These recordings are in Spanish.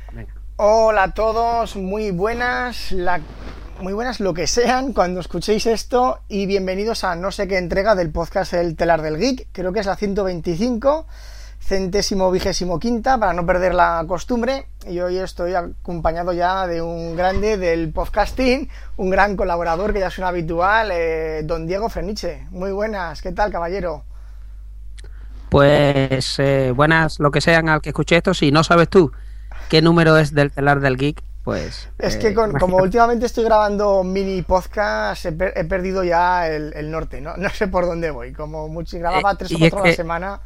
Venga. Hola a todos, muy buenas lo que sean cuando escuchéis esto y bienvenidos a no sé qué entrega del podcast El Telar del Geek. Creo que es la 125, centésimo vigésimo quinta, para no perder la costumbre. Y hoy estoy acompañado ya de un grande del podcasting, un gran colaborador que ya es un habitual, don Diego Freniche. Muy buenas, ¿qué tal, caballero? Pues buenas lo que sean al que escuche esto. Si no sabes tú qué número es del Telar del Geek, pues Es que como últimamente estoy grabando mini podcast, he perdido ya el norte, ¿no? No sé por dónde voy. Como mucho, grababa 3 o y es 4 a la que semana.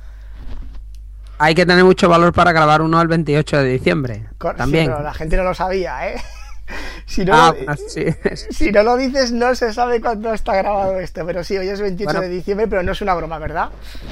hay que tener mucho valor para grabar uno el 28 de diciembre. Sí, También. pero la gente no lo sabía, ¿eh? Si no, Bueno, sí. si no lo dices, no se sabe cuándo está grabado esto. Pero sí, hoy es 28 de diciembre, pero no es una broma, ¿verdad?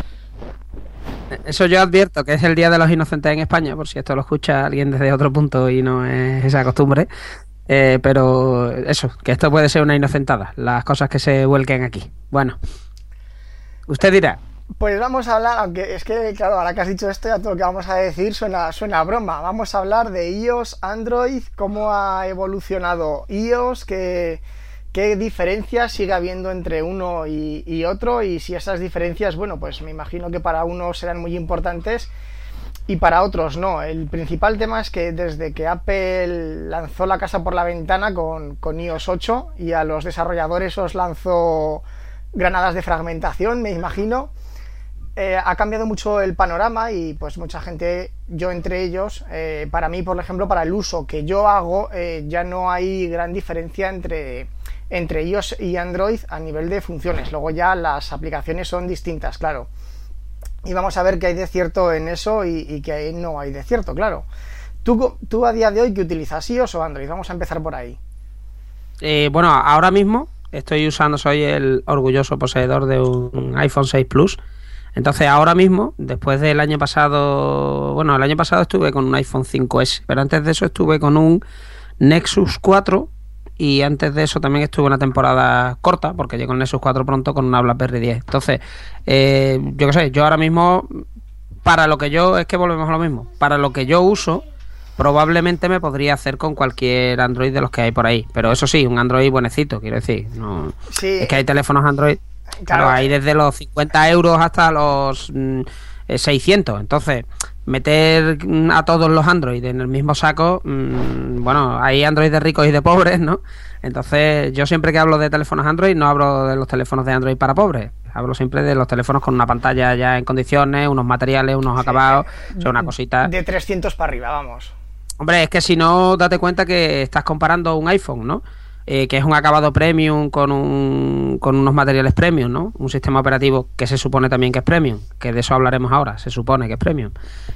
Eso yo advierto que es el Día de los Inocentes en España, por si esto lo escucha alguien desde otro punto y no es esa costumbre. Pero eso, que esto puede ser una inocentada, las cosas que se vuelquen aquí. Bueno, usted dirá. Pues vamos a hablar, aunque es que, claro, ahora que has dicho esto, ya todo lo que vamos a decir suena a broma. Vamos a hablar de iOS, Android, cómo ha evolucionado iOS, qué diferencias sigue habiendo entre uno y otro, y si esas diferencias, bueno, pues me imagino que para unos serán muy importantes y para otros no. El principal tema es que desde que Apple lanzó la casa por la ventana con iOS 8 y a los desarrolladores os lanzó granadas de fragmentación, me imagino, ha cambiado mucho el panorama y pues mucha gente, yo entre ellos, para mí, por ejemplo, para el uso que yo hago, ya no hay gran diferencia entre iOS y Android a nivel de funciones. Luego ya las aplicaciones son distintas, claro. Y vamos a ver qué hay de cierto en eso y qué no hay de cierto, claro. ¿Tú a día de hoy qué utilizas, iOS o Android? Vamos a empezar por ahí. Bueno, ahora mismo soy el orgulloso poseedor de un iPhone 6 Plus. Entonces ahora mismo, después del año pasado, bueno, el año pasado estuve con un iPhone 5S, pero antes de eso estuve con un Nexus 4 y antes de eso también estuve una temporada corta, porque llegué con Nexus 4 pronto con una BlackBerry 10. Entonces, yo qué sé, yo ahora mismo, es que volvemos a lo mismo, para lo que yo uso, probablemente me podría hacer con cualquier Android de los que hay por ahí, pero eso sí, un Android buenecito, quiero decir, no, Sí, es que hay teléfonos Android. Claro, hay desde los 50 euros hasta los 600. Entonces, meter a todos los Android en el mismo saco, bueno, hay Android de ricos y de pobres, ¿no? Entonces, yo siempre que hablo de teléfonos Android, no hablo de los teléfonos de Android para pobres. Hablo siempre de los teléfonos con una pantalla ya en condiciones, unos materiales, unos acabados, o sea, una cosita. De 300 para arriba, vamos. Hombre, es que si no, date cuenta que estás comparando un iPhone, ¿no? Que es un acabado premium con unos materiales premium, ¿no? Un sistema operativo que se supone también que es premium, que de eso hablaremos ahora, se supone que es premium.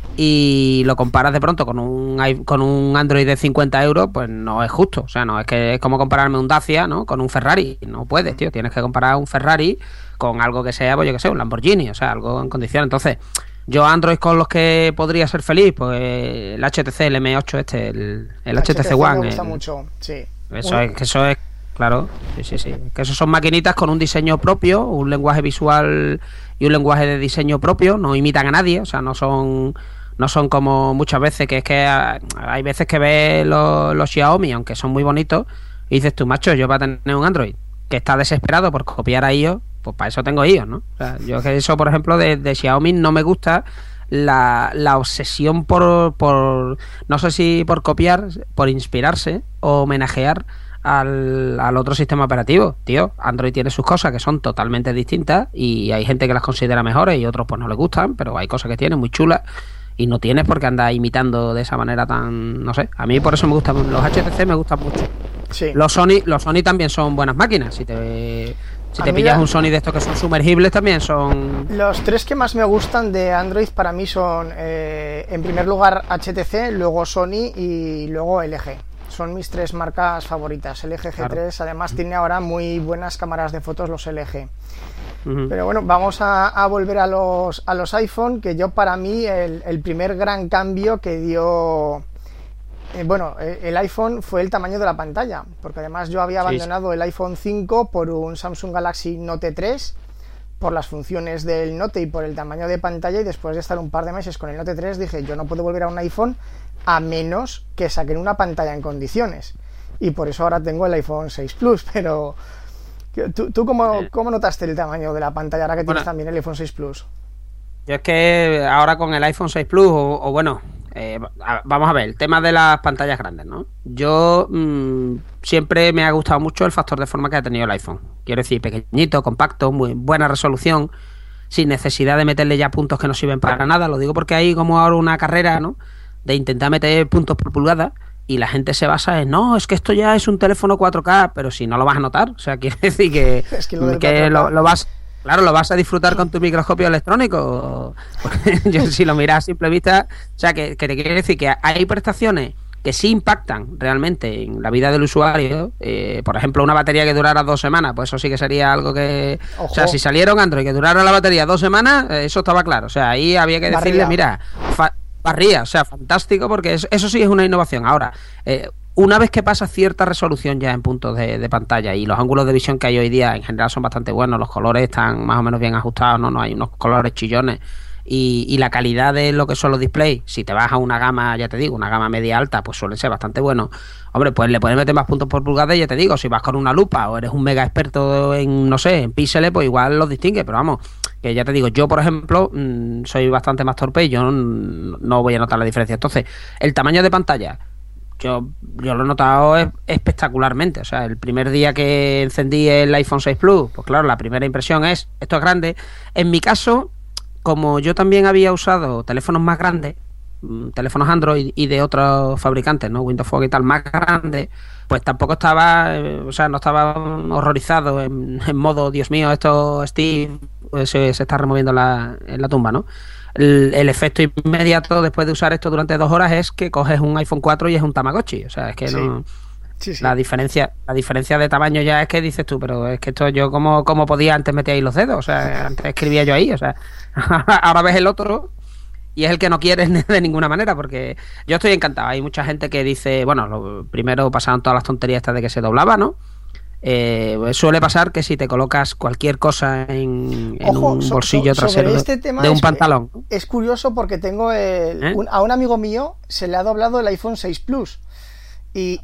Y lo comparas de pronto con un Android de 50 euros, pues no es justo. O sea, no es que es como compararme un Dacia, ¿no? Con un Ferrari. No puedes, tío. Tienes que comparar un Ferrari con algo que sea, pues yo que sé, un Lamborghini, o sea, algo en condiciones. Entonces, yo Android con los que podría ser feliz, pues el HTC, el M8 el HTC One. Me gusta mucho, sí. Eso es, claro, sí. Que esos son maquinitas con un diseño propio, un lenguaje visual y un lenguaje de diseño propio, no imitan a nadie, o sea, no son como muchas veces, que es que hay veces que ves los Xiaomi, aunque son muy bonitos, y dices tú, macho, yo para tener un Android que está desesperado por copiar a iOS, pues para eso tengo iOS, ¿no? O sea, yo que eso, por ejemplo, de Xiaomi no me gusta la obsesión por no sé si por copiar, por inspirarse o homenajear al otro sistema operativo. Tío, Android tiene sus cosas que son totalmente distintas y hay gente que las considera mejores y otros pues no les gustan, pero hay cosas que tiene muy chulas y no tienes por qué andar imitando de esa manera tan, no sé, a mí por eso me gustan los HTC, me gustan mucho. Sí. Los Sony también son buenas máquinas, si te pillas un Sony de estos que son sumergibles también son... Los tres que más me gustan de Android para mí son, en primer lugar, HTC, luego Sony y luego LG. Son mis tres marcas favoritas. El LG G3, claro. Además tiene ahora muy buenas cámaras de fotos los LG. Pero bueno, vamos a volver a los iPhone, que yo para mí el primer gran cambio que dio... el iPhone fue el tamaño de la pantalla, porque además yo había abandonado el iPhone 5 por un Samsung Galaxy Note 3, por las funciones del Note y por el tamaño de pantalla, y después de estar un par de meses con el Note 3 dije, yo no puedo volver a un iPhone a menos que saquen una pantalla en condiciones. Y por eso ahora tengo el iPhone 6 Plus, pero ¿tú cómo notaste el tamaño de la pantalla ahora que tienes también el iPhone 6 Plus? Yo es que ahora con el iPhone 6 Plus, vamos a ver, el tema de las pantallas grandes, ¿no? Yo siempre me ha gustado mucho el factor de forma que ha tenido el iPhone. Quiero decir, pequeñito, compacto, muy buena resolución, sin necesidad de meterle ya puntos que no sirven para nada. Lo digo porque hay como ahora una carrera, ¿no?, de intentar meter puntos por pulgada, y la gente se basa en, no, es que esto ya es un teléfono 4K, pero si no lo vas a notar, o sea, quiere decir que, es que lo vas... Claro, lo vas a disfrutar con tu microscopio electrónico. Yo, si lo miras a simple vista, o sea, que te quiere decir que hay prestaciones que sí impactan realmente en la vida del usuario. Por ejemplo, una batería que durara 2 semanas, pues eso sí que sería algo que... Ojo. O sea, si salieron Android que durara la batería 2 semanas, eso estaba claro. O sea, ahí había que decirle, mira, barría, o sea, fantástico, porque eso sí es una innovación. Ahora, una vez que pasa cierta resolución ya en puntos de pantalla, y los ángulos de visión que hay hoy día en general son bastante buenos, los colores están más o menos bien ajustados, no hay unos colores chillones, y la calidad de lo que son los displays, si te vas a una gama, ya te digo, una gama media alta, pues suele ser bastante bueno. Hombre, pues le puedes meter más puntos por pulgada, y ya te digo, si vas con una lupa o eres un mega experto en, no sé, en píxeles, pues igual los distingue, pero vamos, que ya te digo, yo por ejemplo soy bastante más torpe y yo no voy a notar la diferencia. Entonces, el tamaño de pantalla, yo lo he notado espectacularmente. O sea, el primer día que encendí el iPhone 6 Plus, pues claro, la primera impresión es, esto es grande. En mi caso, como yo también había usado teléfonos más grandes, teléfonos Android y de otros fabricantes, ¿no?, Windows Phone y tal, más grandes, pues tampoco estaba, no estaba horrorizado en modo, Dios mío, esto Steve se está removiendo en la tumba, ¿no? El efecto inmediato después de usar esto durante 2 horas es que coges un iPhone 4 y es un Tamagotchi. O sea, es que no... Sí. La diferencia de tamaño ya es que dices tú, pero es que esto yo como podía antes meter ahí los dedos, o sea, antes escribía yo ahí, o sea, ahora ves el otro y es el que no quieres de ninguna manera, porque yo estoy encantado. Hay mucha gente que dice, bueno, primero pasaron todas las tonterías estas de que se doblaba, ¿no? Suele pasar que si te colocas cualquier cosa en un bolsillo trasero este tema de un pantalón. Es curioso porque tengo a un amigo mío se le ha doblado el iPhone 6 Plus. Y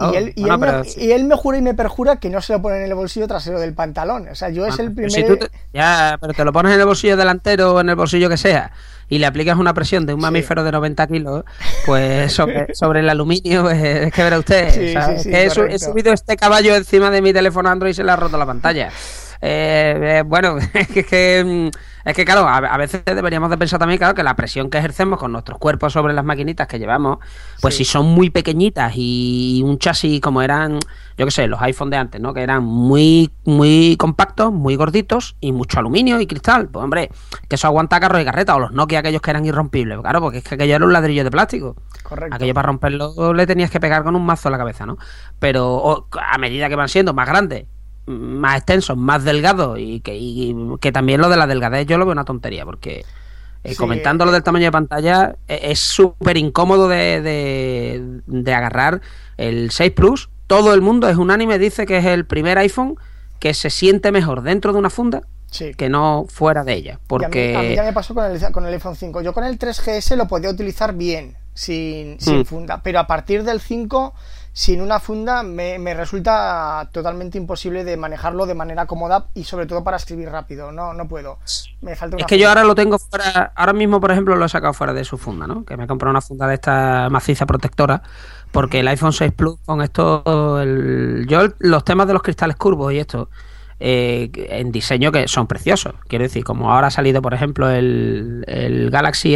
él me jura y me perjura que no se lo pone en el bolsillo trasero del pantalón. O sea, yo es el primero... pero te lo pones en el bolsillo delantero o en el bolsillo que sea, y le aplicas una presión de un mamífero de 90 kilos, pues sobre el aluminio, pues, es que verá usted. He subido este caballo encima de mi teléfono Android y se le ha roto la pantalla. Bueno, es que claro, a veces deberíamos de pensar también, claro, que la presión que ejercemos con nuestros cuerpos sobre las maquinitas que llevamos, pues si son muy pequeñitas y un chasis como eran, yo qué sé, los iPhone de antes, ¿no?, que eran muy muy compactos, muy gorditos y mucho aluminio y cristal, pues hombre, que eso aguanta carros y carretas, o los Nokia aquellos que eran irrompibles, claro, porque es que aquello era un ladrillo de plástico. Correcto. Aquello para romperlo le tenías que pegar con un mazo en la cabeza, ¿no? Pero a medida que van siendo más grandes, más extensos, más delgados, y que también lo de la delgadez yo lo veo una tontería, porque comentando lo del tamaño de pantalla, es súper incómodo de agarrar. El 6 Plus, todo el mundo es unánime, dice que es el primer iPhone que se siente mejor dentro de una funda que no fuera de ella, porque a mí ya me pasó con el iPhone 5. Yo con el 3GS lo podía utilizar bien sin funda, pero a partir del 5 sin una funda me resulta totalmente imposible de manejarlo de manera cómoda, y sobre todo para escribir rápido. No puedo. Me falta una funda. Yo ahora lo tengo fuera. Ahora mismo, por ejemplo, lo he sacado fuera de su funda, ¿no? Que me he comprado una funda de esta maciza protectora, porque el iPhone 6 Plus con esto, los temas de los cristales curvos y esto, en diseño, que son preciosos. Quiero decir, como ahora ha salido, por ejemplo, el Galaxy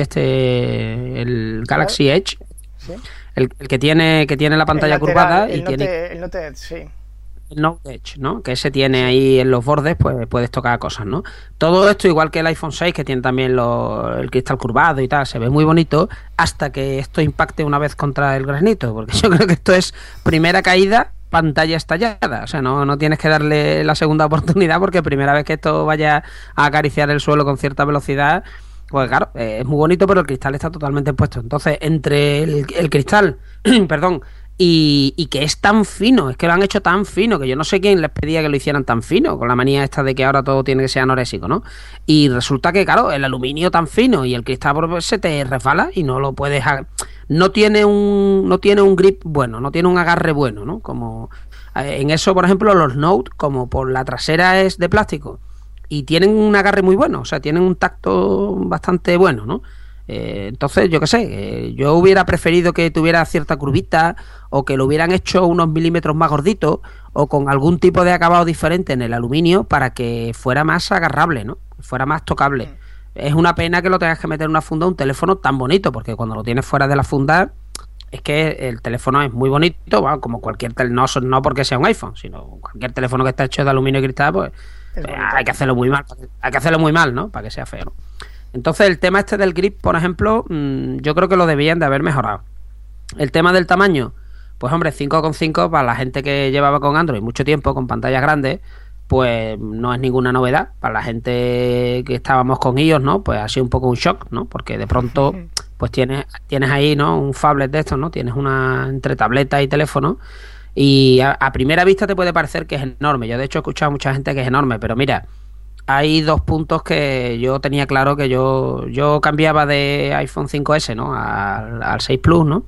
el Galaxy Edge. ¿Sí? El que tiene la pantalla curvada y el Note Edge, sí. El Note Edge, ¿no? Que ese tiene ahí en los bordes, pues puedes tocar cosas, ¿no? Todo esto igual que el iPhone 6, que tiene también el cristal curvado y tal, se ve muy bonito, hasta que esto impacte una vez contra el granito, porque yo creo que esto es primera caída, pantalla estallada. O sea, no tienes que darle la segunda oportunidad, porque primera vez que esto vaya a acariciar el suelo con cierta velocidad, pues claro, es muy bonito, pero el cristal está totalmente puesto. Entonces, entre el cristal, perdón, y que es tan fino, es que lo han hecho tan fino, que yo no sé quién les pedía que lo hicieran tan fino, con la manía esta de que ahora todo tiene que ser anorésico, ¿no? Y resulta que, claro, el aluminio tan fino y el cristal se te resbala y no lo puedes no tiene un grip bueno, no tiene un agarre bueno, ¿no? Como en eso, por ejemplo, los Note, como por la trasera es de plástico y tienen un agarre muy bueno, o sea, tienen un tacto bastante bueno, ¿no? Entonces, yo qué sé, yo hubiera preferido que tuviera cierta curvita o que lo hubieran hecho unos milímetros más gorditos o con algún tipo de acabado diferente en el aluminio para que fuera más agarrable, ¿no? Fuera más tocable. Es una pena que lo tengas que meter en una funda un teléfono tan bonito, porque cuando lo tienes fuera de la funda es que el teléfono es muy bonito, bueno, como cualquier teléfono, no porque sea un iPhone, sino cualquier teléfono que está hecho de aluminio y cristal, pues hay que hacerlo muy mal, hay que hacerlo muy mal, ¿no? Para que sea feo, ¿no? Entonces el tema este del grip, por ejemplo, yo creo que lo debían de haber mejorado. El tema del tamaño, pues hombre, 5,5 para la gente que llevaba con Android mucho tiempo, con pantallas grandes, pues no es ninguna novedad. Para la gente que estábamos con iOS, ¿no? Pues ha sido un poco un shock, ¿no? Porque de pronto, pues tienes ahí, ¿no? Un phablet de estos, ¿no? Tienes una entre tableta y teléfono. Y a primera vista te puede parecer que es enorme. Yo de hecho he escuchado a mucha gente que es enorme, pero mira, hay dos puntos que yo tenía claro que yo cambiaba de iPhone 5S, ¿no? Al 6 Plus, ¿no?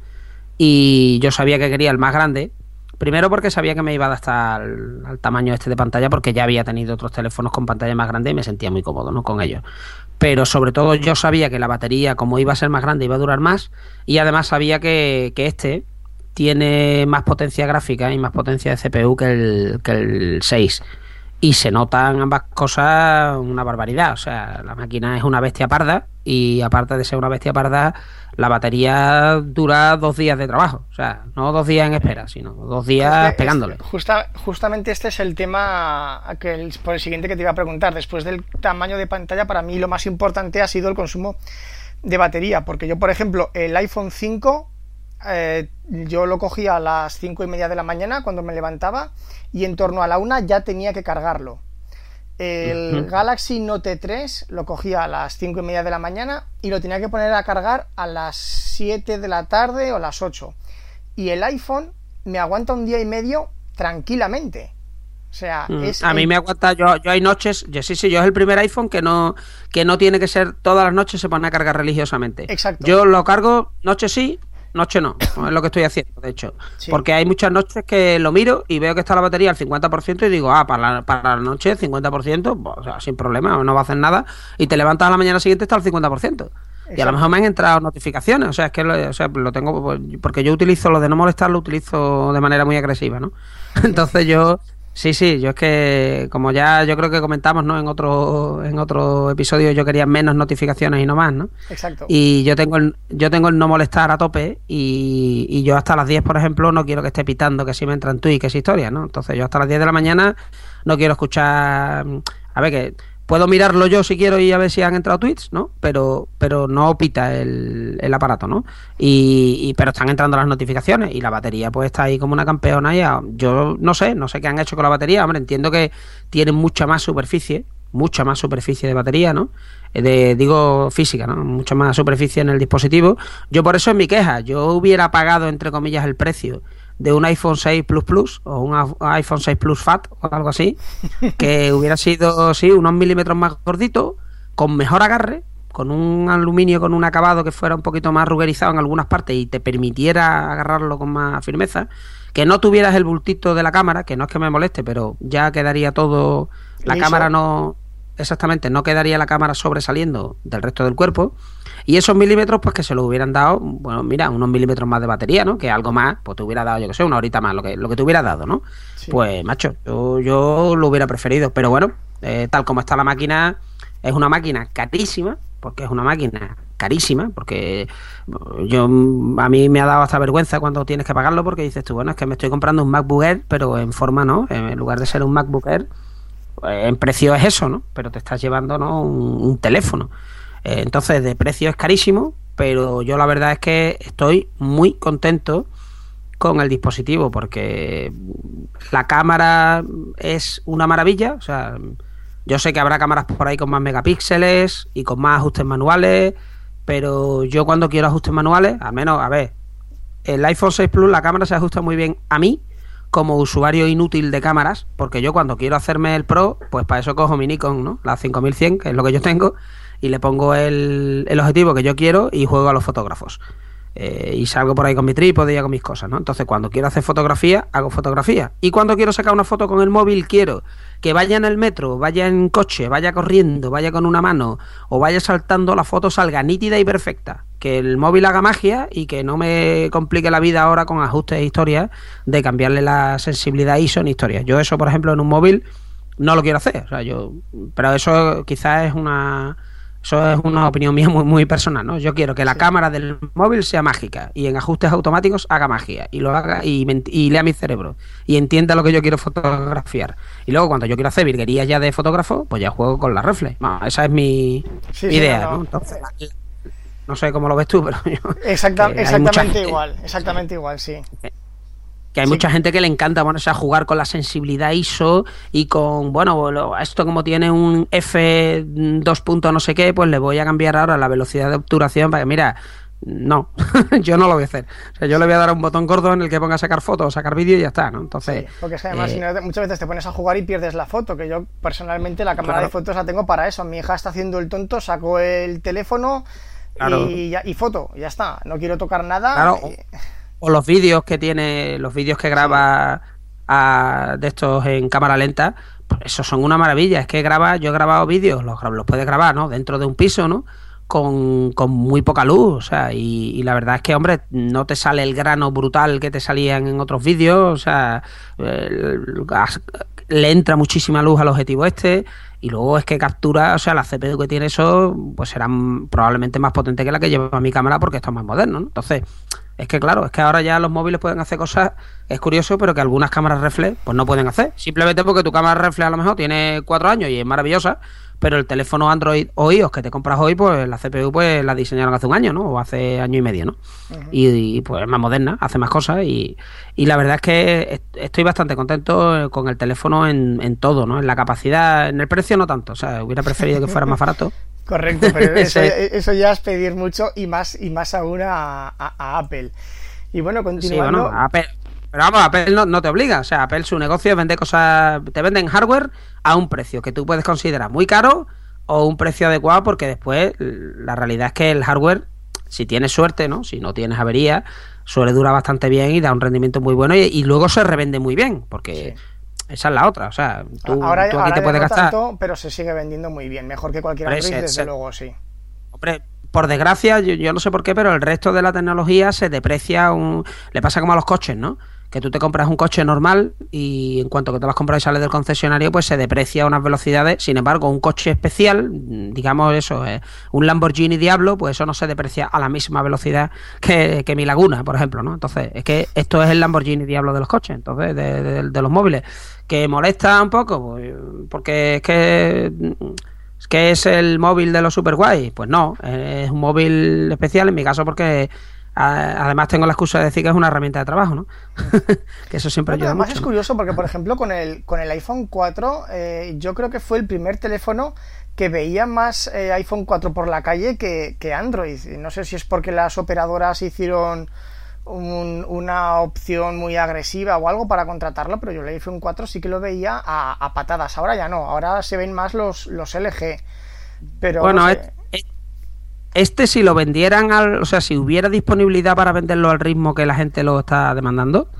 Y yo sabía que quería el más grande. Primero porque sabía que me iba a adaptar al tamaño este de pantalla, porque ya había tenido otros teléfonos con pantalla más grande y me sentía muy cómodo, ¿no? Con ellos. Pero sobre todo yo sabía que la batería, como iba a ser más grande, iba a durar más. Y además sabía que este tiene más potencia gráfica y más potencia de CPU que el 6. Y se notan ambas cosas una barbaridad. O sea, la máquina es una bestia parda y aparte de ser una bestia parda, la batería dura 2 días de trabajo. O sea, no 2 días en espera, sino 2 días pegándole. Justamente este es el tema por el siguiente que te iba a preguntar. Después del tamaño de pantalla, para mí lo más importante ha sido el consumo de batería. Porque yo, por ejemplo, el iPhone 5... yo lo cogía a las 5:30 de la mañana cuando me levantaba y en torno a la 1 ya tenía que cargarlo. El Galaxy Note 3 lo cogía a las 5:30 de la mañana y lo tenía que poner a cargar a las 7 de la tarde o a las 8. Y el iPhone me aguanta 1 día y medio tranquilamente. O sea, a mí me aguanta, yo hay noches, yo es el primer iPhone que no tiene que ser todas las noches se pone a cargar religiosamente. Exacto. Yo lo cargo noche sí, noche no, es lo que estoy haciendo, de hecho. Sí. Porque hay muchas noches que lo miro y veo que está la batería al 50% y digo, para la noche 50%, pues, o sea, sin problema, no va a hacer nada. Y te levantas a la mañana siguiente está al 50%. Exacto. Y a lo mejor me han entrado notificaciones, o sea, es que lo tengo, porque yo utilizo lo de no molestar, lo utilizo de manera muy agresiva, ¿no? Entonces yo... Sí, yo es que, como ya yo creo que comentamos, ¿no? En otro episodio yo quería menos notificaciones y no más, ¿no? Exacto. Y yo tengo el no molestar a tope y yo hasta las 10, por ejemplo, no quiero que esté pitando que si me entran tweets, que es historia, ¿no? Entonces yo hasta las 10 de la mañana no quiero escuchar... A ver, que puedo mirarlo yo si quiero y a ver si han entrado tweets, ¿no? Pero no pita el aparato, ¿no? Pero están entrando las notificaciones y la batería pues está ahí como una campeona y yo no sé qué han hecho con la batería. Hombre, entiendo que tienen mucha más superficie de batería, ¿no? Digo física, ¿no? Mucha más superficie en el dispositivo. Yo por eso es mi queja. Yo hubiera pagado, entre comillas, el precio de un iPhone 6 Plus Plus o un iPhone 6 Plus Fat o algo así, que hubiera sido, sí, unos milímetros más gordito, con mejor agarre, con un aluminio con un acabado que fuera un poquito más rugerizado en algunas partes y te permitiera agarrarlo con más firmeza, que no tuvieras el bultito de la cámara, que no es que me moleste, pero ya quedaría todo, la cámara no... Exactamente, no quedaría la cámara sobresaliendo del resto del cuerpo. Y esos milímetros, pues que se los hubieran dado, bueno, mira, unos milímetros más de batería, ¿no? Que algo más, pues te hubiera dado, yo que sé, una horita más, lo que te hubiera dado, ¿no? Sí. Pues, macho, yo lo hubiera preferido. Pero bueno, tal como está la máquina, es una máquina carísima, porque a mí me ha dado hasta vergüenza cuando tienes que pagarlo, porque dices tú, bueno, es que me estoy comprando un MacBook Air, pero en forma no, en lugar de ser un MacBook Air, en precio es eso, ¿no? Pero te estás llevando, ¿no? un teléfono. Entonces, de precio es carísimo, pero yo la verdad es que estoy muy contento con el dispositivo, porque la cámara es una maravilla. O sea, yo sé que habrá cámaras por ahí con más megapíxeles y con más ajustes manuales, pero yo cuando quiero ajustes manuales, al menos, a ver, el iPhone 6 Plus, la cámara se ajusta muy bien a mí, como usuario inútil de cámaras, porque yo cuando quiero hacerme el Pro, pues para eso cojo mi Nikon, ¿no? La 5100, que es lo que yo tengo, y le pongo el objetivo que yo quiero y juego a los fotógrafos. y salgo por ahí con mi trípode y hago mis cosas, ¿no? Entonces, cuando quiero hacer fotografía, hago fotografía. Y cuando quiero sacar una foto con el móvil, quiero que vaya en el metro, vaya en coche, vaya corriendo, vaya con una mano o vaya saltando, la foto salga nítida y perfecta. Que el móvil haga magia y que no me complique la vida ahora con ajustes e historias de cambiarle la sensibilidad ISO en historias. Yo eso, por ejemplo, en un móvil no lo quiero hacer. O sea, pero eso quizás es una... Eso es una opinión mía muy, muy personal, ¿no? Yo quiero que la cámara del móvil sea mágica y en ajustes automáticos haga magia y lo haga y lea mi cerebro y entienda lo que yo quiero fotografiar. Y luego cuando yo quiero hacer virguerías ya de fotógrafo, pues ya juego con la reflex. No, esa es mi idea, ¿no? Entonces, no sé cómo lo ves tú, pero yo... Exactamente igual, sí. Que hay mucha gente que le encanta ponerse a jugar con la sensibilidad ISO y con, bueno, esto como tiene un F2 no sé qué, pues le voy a cambiar ahora la velocidad de obturación para que, mira, no, yo no lo voy a hacer. O sea, yo le voy a dar un botón gordo en el que ponga a sacar fotos o sacar vídeo y ya está, ¿no? Entonces... Sí, porque además muchas veces te pones a jugar y pierdes la foto, que yo personalmente la cámara de fotos la tengo para eso. Mi hija está haciendo el tonto, saco el teléfono y foto, ya está. No quiero tocar nada. Claro. O los vídeos que tiene, los vídeos que graba de estos en cámara lenta, pues esos son una maravilla. Es que yo he grabado vídeos, los puedes grabar, ¿no? Dentro de un piso, ¿no? Con muy poca luz, o sea, y la verdad es que, hombre, no te sale el grano brutal que te salían en otros vídeos, o sea, le entra muchísima luz al objetivo y luego es que captura, o sea, la CPU que tiene eso, pues será probablemente más potente que la que lleva mi cámara porque esto es más moderno, ¿no? Entonces... Es que claro, es que ahora ya los móviles pueden hacer cosas, es curioso, pero que algunas cámaras reflex pues no pueden hacer. Simplemente porque tu cámara reflex a lo mejor tiene 4 años y es maravillosa, pero el teléfono Android o iOS que te compras hoy, pues la CPU pues la diseñaron hace un año, ¿no? O hace año y medio, ¿no? Y pues es más moderna, hace más cosas y la verdad es que estoy bastante contento con el teléfono en todo, ¿no? En la capacidad, en el precio no tanto, o sea, hubiera preferido que fuera más barato. Correcto, pero eso ya es pedir mucho y más aún a Apple. Y bueno, continuando... Sí, bueno, Apple, pero vamos, Apple no te obliga, o sea, Apple su negocio es vender cosas, te venden hardware a un precio que tú puedes considerar muy caro o un precio adecuado porque después la realidad es que el hardware, si tienes suerte, ¿no? Si no tienes avería, suele durar bastante bien y da un rendimiento muy bueno y luego se revende muy bien, porque... Sí. Esa es la otra, o sea, tú aquí te puedes gastar. Tanto, pero se sigue vendiendo muy bien, mejor que cualquier Android, desde luego, sí. Hombre, por desgracia, yo no sé por qué, pero el resto de la tecnología se deprecia, le pasa como a los coches, ¿no? Que tú te compras un coche normal y en cuanto que te lo has comprado y sales del concesionario, pues se deprecia a unas velocidades. Sin embargo, un coche especial, digamos eso, un Lamborghini Diablo, pues eso no se deprecia a la misma velocidad que mi Laguna, por ejemplo, ¿no? Entonces, es que esto es el Lamborghini Diablo de los coches, entonces, de los móviles. ¿Que molesta un poco? Pues, porque es que es el móvil de los super guay. Pues no, es un móvil especial en mi caso porque además tengo la excusa de decir que es una herramienta de trabajo, ¿no? Que eso siempre ayuda además mucho. Es curioso porque, por ejemplo, con el iPhone 4 yo creo que fue el primer teléfono que veía más iPhone 4 por la calle que Android. No sé si es porque las operadoras hicieron una opción muy agresiva o algo para contratarlo, pero yo el iPhone 4 sí que lo veía a patadas. Ahora ya no, ahora se ven más los LG. Pero bueno, no sé. Si lo vendieran, o sea, si hubiera disponibilidad para venderlo al ritmo que la gente lo está demandando,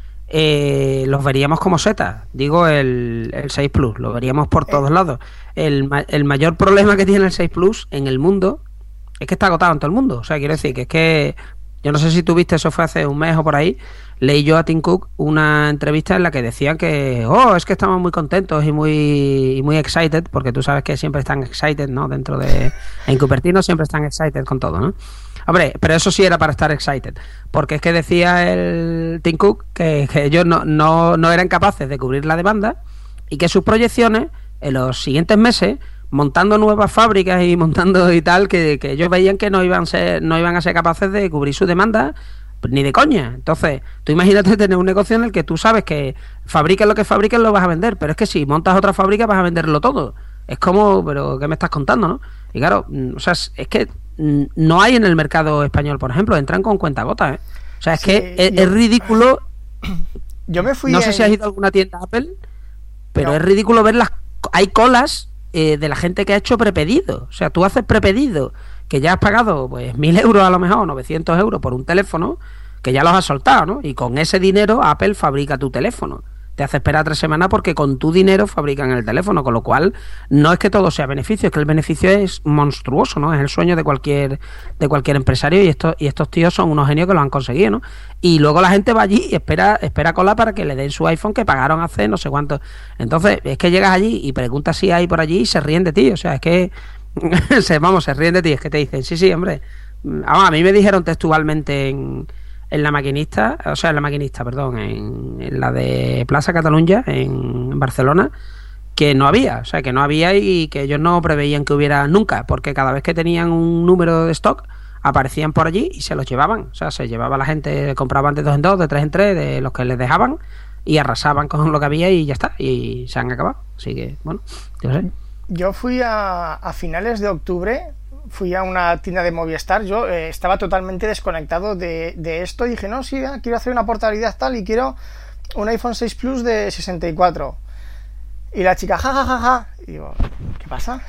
los veríamos como setas. Digo, el 6 Plus, lo veríamos por todos lados. El mayor problema que tiene el 6 Plus en el mundo es que está agotado en todo el mundo. O sea, quiero decir que es que yo no sé si tú viste, eso fue hace un mes o por ahí, leí yo a Tim Cook una entrevista en la que decían que es que estamos muy contentos y muy excited, porque tú sabes que siempre están excited, ¿no? En Cupertino siempre están excited con todo, ¿no? Hombre, pero eso sí era para estar excited, porque es que decía el Tim Cook que ellos no eran capaces de cubrir la demanda y que sus proyecciones en los siguientes meses, montando nuevas fábricas y montando y tal, que ellos veían que no iban a ser capaces de cubrir su demanda ni de coña. Entonces, tú imagínate tener un negocio en el que tú sabes que fabriques lo que fabriques lo vas a vender, pero es que si montas otra fábrica vas a venderlo todo. Es como, pero ¿qué me estás contando, no? Y claro, o sea, es que no hay en el mercado español, por ejemplo, entran con cuentagotas, ¿eh? O sea, es que es ridículo. Yo me fui. No sé si has ido a alguna tienda Apple, pero es ridículo ver hay colas de la gente que ha hecho prepedido. O sea, tú haces prepedido que ya has pagado pues 1.000 euros a lo mejor, 900 euros por un teléfono, que ya los has soltado, ¿no? Y con ese dinero Apple fabrica tu teléfono. Te hace esperar 3 semanas porque con tu dinero fabrican el teléfono, con lo cual no es que todo sea beneficio, es que el beneficio es monstruoso, ¿no? Es el sueño de cualquier empresario, y estos tíos son unos genios que lo han conseguido, ¿no? Y luego la gente va allí y espera cola para que le den su iPhone que pagaron hace no sé cuánto. Entonces, es que llegas allí y preguntas si hay por allí y se ríen de ti, o sea, es que se ríen de ti, es que te dicen, sí, hombre. A mí me dijeron textualmente en la maquinista, perdón, en la de Plaza Catalunya, en Barcelona, que no había, y que ellos no preveían que hubiera nunca, porque cada vez que tenían un número de stock, aparecían por allí y se los llevaban, o sea, se llevaba la gente, compraban de 2 en 2, de 3 en 3, de los que les dejaban, y arrasaban con lo que había y ya está, y se han acabado, así que, bueno, yo sé. Yo fui a finales de octubre, fui a una tienda de Movistar. Yo estaba totalmente desconectado de esto y dije, no, sí, quiero hacer una portabilidad tal y quiero un iPhone 6 Plus de 64. Y la chica, ja. Y digo, ¿qué pasa?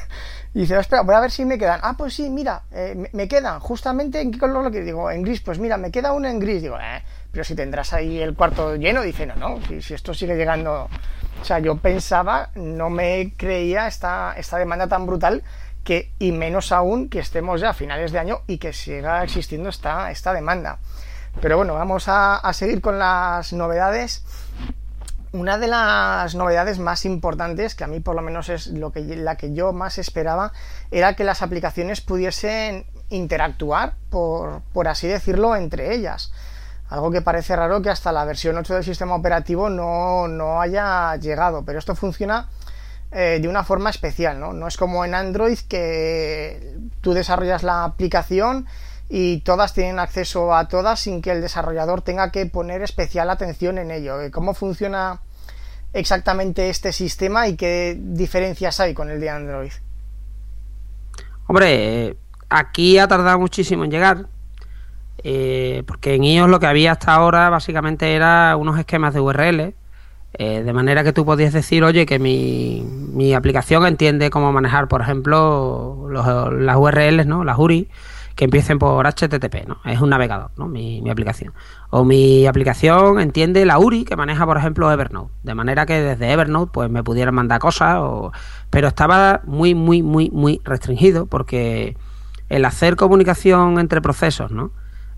Y dice, espera, voy a ver si me quedan. Ah, pues sí, mira, me quedan. Justamente, ¿en qué color lo que digo? En gris. Pues mira, me queda uno en gris. Digo, pero si tendrás ahí el cuarto lleno. Dice, no, si esto sigue llegando. O sea, yo pensaba, no me creía esta demanda tan brutal, y menos aún que estemos ya a finales de año y que siga existiendo esta demanda. Pero bueno, vamos a seguir con las novedades. Una de las novedades más importantes, que a mí por lo menos es la que yo más esperaba, era que las aplicaciones pudiesen interactuar, por así decirlo, entre ellas. Algo que parece raro que hasta la versión 8 del sistema operativo no haya llegado, pero esto funciona de una forma especial, ¿no? No es como en Android, que tú desarrollas la aplicación y todas tienen acceso a todas sin que el desarrollador tenga que poner especial atención en ello. ¿Cómo funciona exactamente este sistema y qué diferencias hay con el de Android? Hombre, aquí ha tardado muchísimo en llegar, porque en iOS lo que había hasta ahora básicamente era unos esquemas de URL, de manera que tú podías decir, oye, que mi aplicación entiende cómo manejar, por ejemplo, las URLs, ¿no? Las URI, que empiecen por HTTP, ¿no? Es un navegador, ¿no? Mi aplicación. O mi aplicación entiende la URI que maneja, por ejemplo, Evernote, de manera que desde Evernote pues me pudieran mandar cosas, pero estaba muy restringido, porque el hacer comunicación entre procesos, ¿no?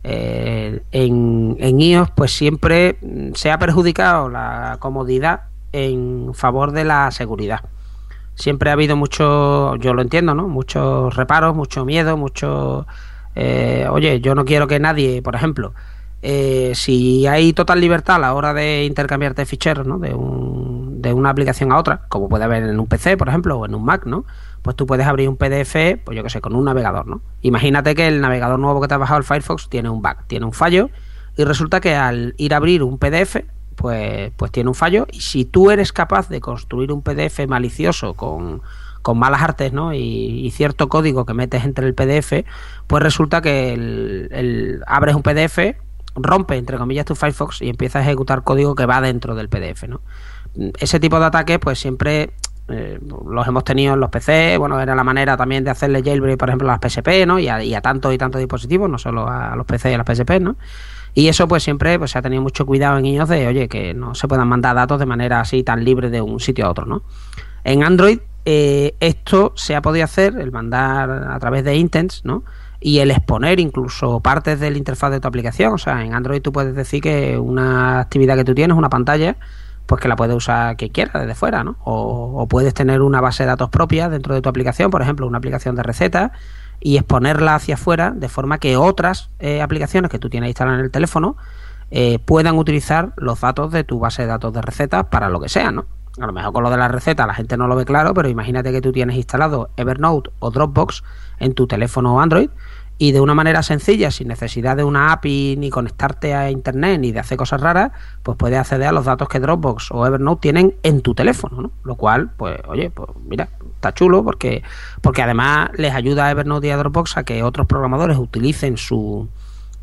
En iOS pues siempre se ha perjudicado la comodidad en favor de la seguridad. Siempre ha habido mucho, yo lo entiendo, ¿no? Muchos reparos, mucho miedo, oye, yo no quiero que nadie, por ejemplo, si hay total libertad a la hora de intercambiarte ficheros, ¿no? de una aplicación a otra, como puede haber en un PC, por ejemplo, o en un Mac, ¿no? Pues tú puedes abrir un PDF, pues yo que sé, con un navegador, ¿no? Imagínate que el navegador nuevo que te has bajado, el Firefox, tiene un bug, tiene un fallo, y resulta que al ir a abrir un PDF, pues tiene un fallo, y si tú eres capaz de construir un PDF malicioso con malas artes, ¿no? y cierto código que metes entre el PDF, pues resulta que abres un PDF, rompe, entre comillas, tu Firefox y empieza a ejecutar código que va dentro del PDF, ¿no? Ese tipo de ataques, pues siempre los hemos tenido en los PC. Bueno, era la manera también de hacerle jailbreak, por ejemplo, a las PSP, ¿no? y a tantos y tantos dispositivos, no solo a los PC y a las PSP, ¿no? Y eso pues siempre pues se ha tenido mucho cuidado en iOS de, oye, que no se puedan mandar datos de manera así tan libre de un sitio a otro, ¿no? En Android esto se ha podido hacer, el mandar a través de intents, ¿no? Y el exponer incluso partes del interfaz de tu aplicación. O sea, en Android tú puedes decir que una actividad que tú tienes, una pantalla, pues que la puedes usar quien quiera desde fuera, ¿no? O puedes tener una base de datos propia dentro de tu aplicación, por ejemplo, una aplicación de recetas, y exponerla hacia afuera de forma que otras aplicaciones que tú tienes instaladas en el teléfono puedan utilizar los datos de tu base de datos de recetas para lo que sea, ¿no? A lo mejor con lo de la receta la gente no lo ve claro, pero imagínate que tú tienes instalado Evernote o Dropbox en tu teléfono Android, y de una manera sencilla, sin necesidad de una API, ni conectarte a internet, ni de hacer cosas raras, pues puedes acceder a los datos que Dropbox o Evernote tienen en tu teléfono, ¿no? Lo cual, pues, oye, pues mira, está chulo, porque además les ayuda a Evernote y a Dropbox a que otros programadores utilicen su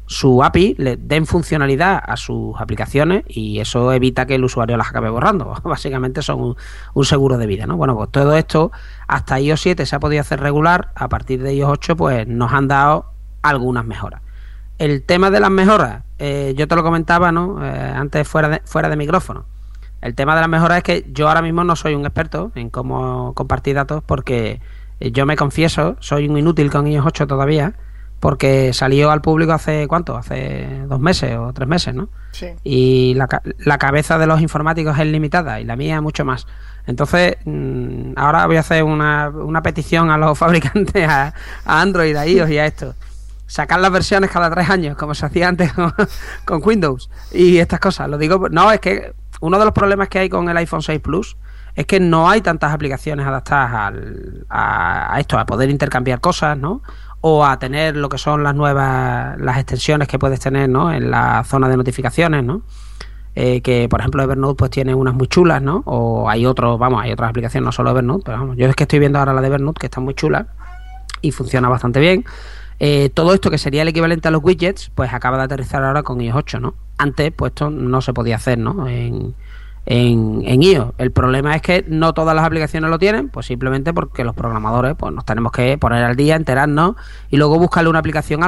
su API le den funcionalidad a sus aplicaciones y eso evita que el usuario las acabe borrando. Básicamente son un seguro de vida, ¿no? Bueno, pues todo esto hasta iOS 7 se ha podido hacer regular. A partir de iOS 8 pues nos han dado algunas mejoras. El tema de las mejoras, yo te lo comentaba, ¿no? Antes fuera de micrófono. El tema de las mejoras es que yo ahora mismo no soy un experto en cómo compartir datos porque yo me confieso, soy un inútil con iOS 8 todavía, porque salió al público hace ¿cuánto? Hace 2 meses o 3 meses, ¿no? Sí. Y la cabeza de los informáticos es limitada y la mía mucho más. Entonces, ahora voy a hacer una petición a los fabricantes, a Android, a iOS y a esto. Sacar las versiones cada 3 años, como se hacía antes con Windows y estas cosas. Lo digo, no, es que uno de los problemas que hay con el iPhone 6 Plus es que no hay tantas aplicaciones adaptadas a esto, a poder intercambiar cosas, ¿no? O a tener lo que son las extensiones que puedes tener, ¿no? En la zona de notificaciones, ¿no? Que por ejemplo Evernote pues tiene unas muy chulas, ¿no? O hay otras aplicaciones, no solo Evernote, pero vamos, yo es que estoy viendo ahora la de Evernote, que está muy chula y funciona bastante bien. Todo esto que sería el equivalente a los widgets, pues acaba de aterrizar ahora con iOS 8, ¿no? Antes, pues esto no se podía hacer, ¿no? En iOS. El problema es que no todas las aplicaciones lo tienen, pues simplemente porque los programadores pues nos tenemos que poner al día, enterarnos y luego buscarle una aplicación a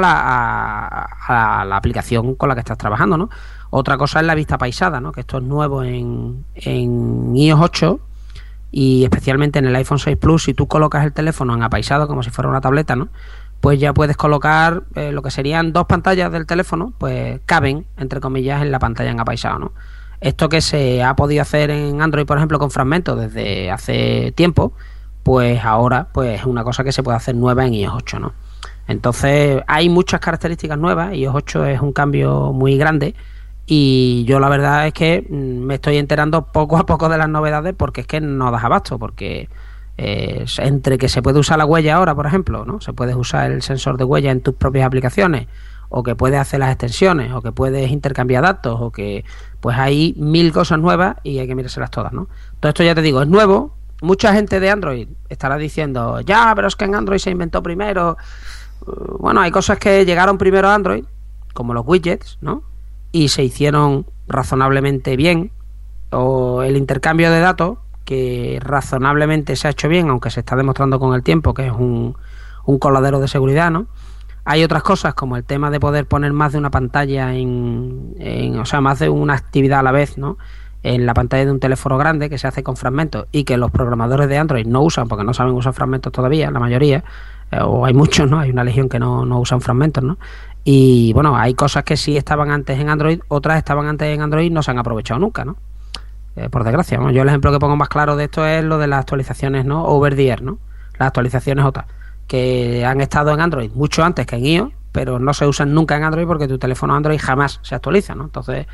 la aplicación con la que estás trabajando, ¿no? Otra cosa es la vista paisada, ¿no? Que esto es nuevo en iOS 8 y especialmente en el iPhone 6 Plus. Si tú colocas el teléfono en apaisado como si fuera una tableta, ¿no? Pues ya puedes colocar lo que serían 2 pantallas del teléfono, pues caben, entre comillas, en la pantalla en apaisado, ¿no? Esto que se ha podido hacer en Android, por ejemplo, con fragmentos desde hace tiempo, pues ahora pues es una cosa que se puede hacer nueva en iOS 8, ¿no? Entonces hay muchas características nuevas. iOS 8 es un cambio muy grande y yo la verdad es que me estoy enterando poco a poco de las novedades porque es que no das abasto, porque entre que se puede usar la huella ahora, por ejemplo, ¿no? Se puede usar el sensor de huella en tus propias aplicaciones, o que puedes hacer las extensiones, o que puedes intercambiar datos, o que pues hay 1000 cosas nuevas y hay que mirárselas todas, ¿no? Todo esto ya te digo, es nuevo. Mucha gente de Android estará diciendo, ya, pero es que en Android se inventó primero. Bueno, hay cosas que llegaron primero a Android, como los widgets, ¿no? Y se hicieron razonablemente bien, o el intercambio de datos, que razonablemente se ha hecho bien, aunque se está demostrando con el tiempo que es un coladero de seguridad, ¿no? Hay otras cosas como el tema de poder poner más de una pantalla o sea, más de una actividad a la vez, ¿no? En la pantalla de un teléfono grande, que se hace con fragmentos y que los programadores de Android no usan porque no saben usar fragmentos todavía, la mayoría, o hay muchos, ¿no? Hay una legión que no usan fragmentos, ¿no? Y bueno, hay cosas que sí estaban antes en Android, otras estaban antes en Android y no se han aprovechado nunca, ¿no? Por desgracia, ¿no? Yo el ejemplo que pongo más claro de esto es lo de las actualizaciones, ¿no? Over the air, ¿no? Las actualizaciones OTA, que han estado en Android mucho antes que en iOS, pero no se usan nunca en Android porque tu teléfono Android jamás se actualiza, ¿no? Entonces,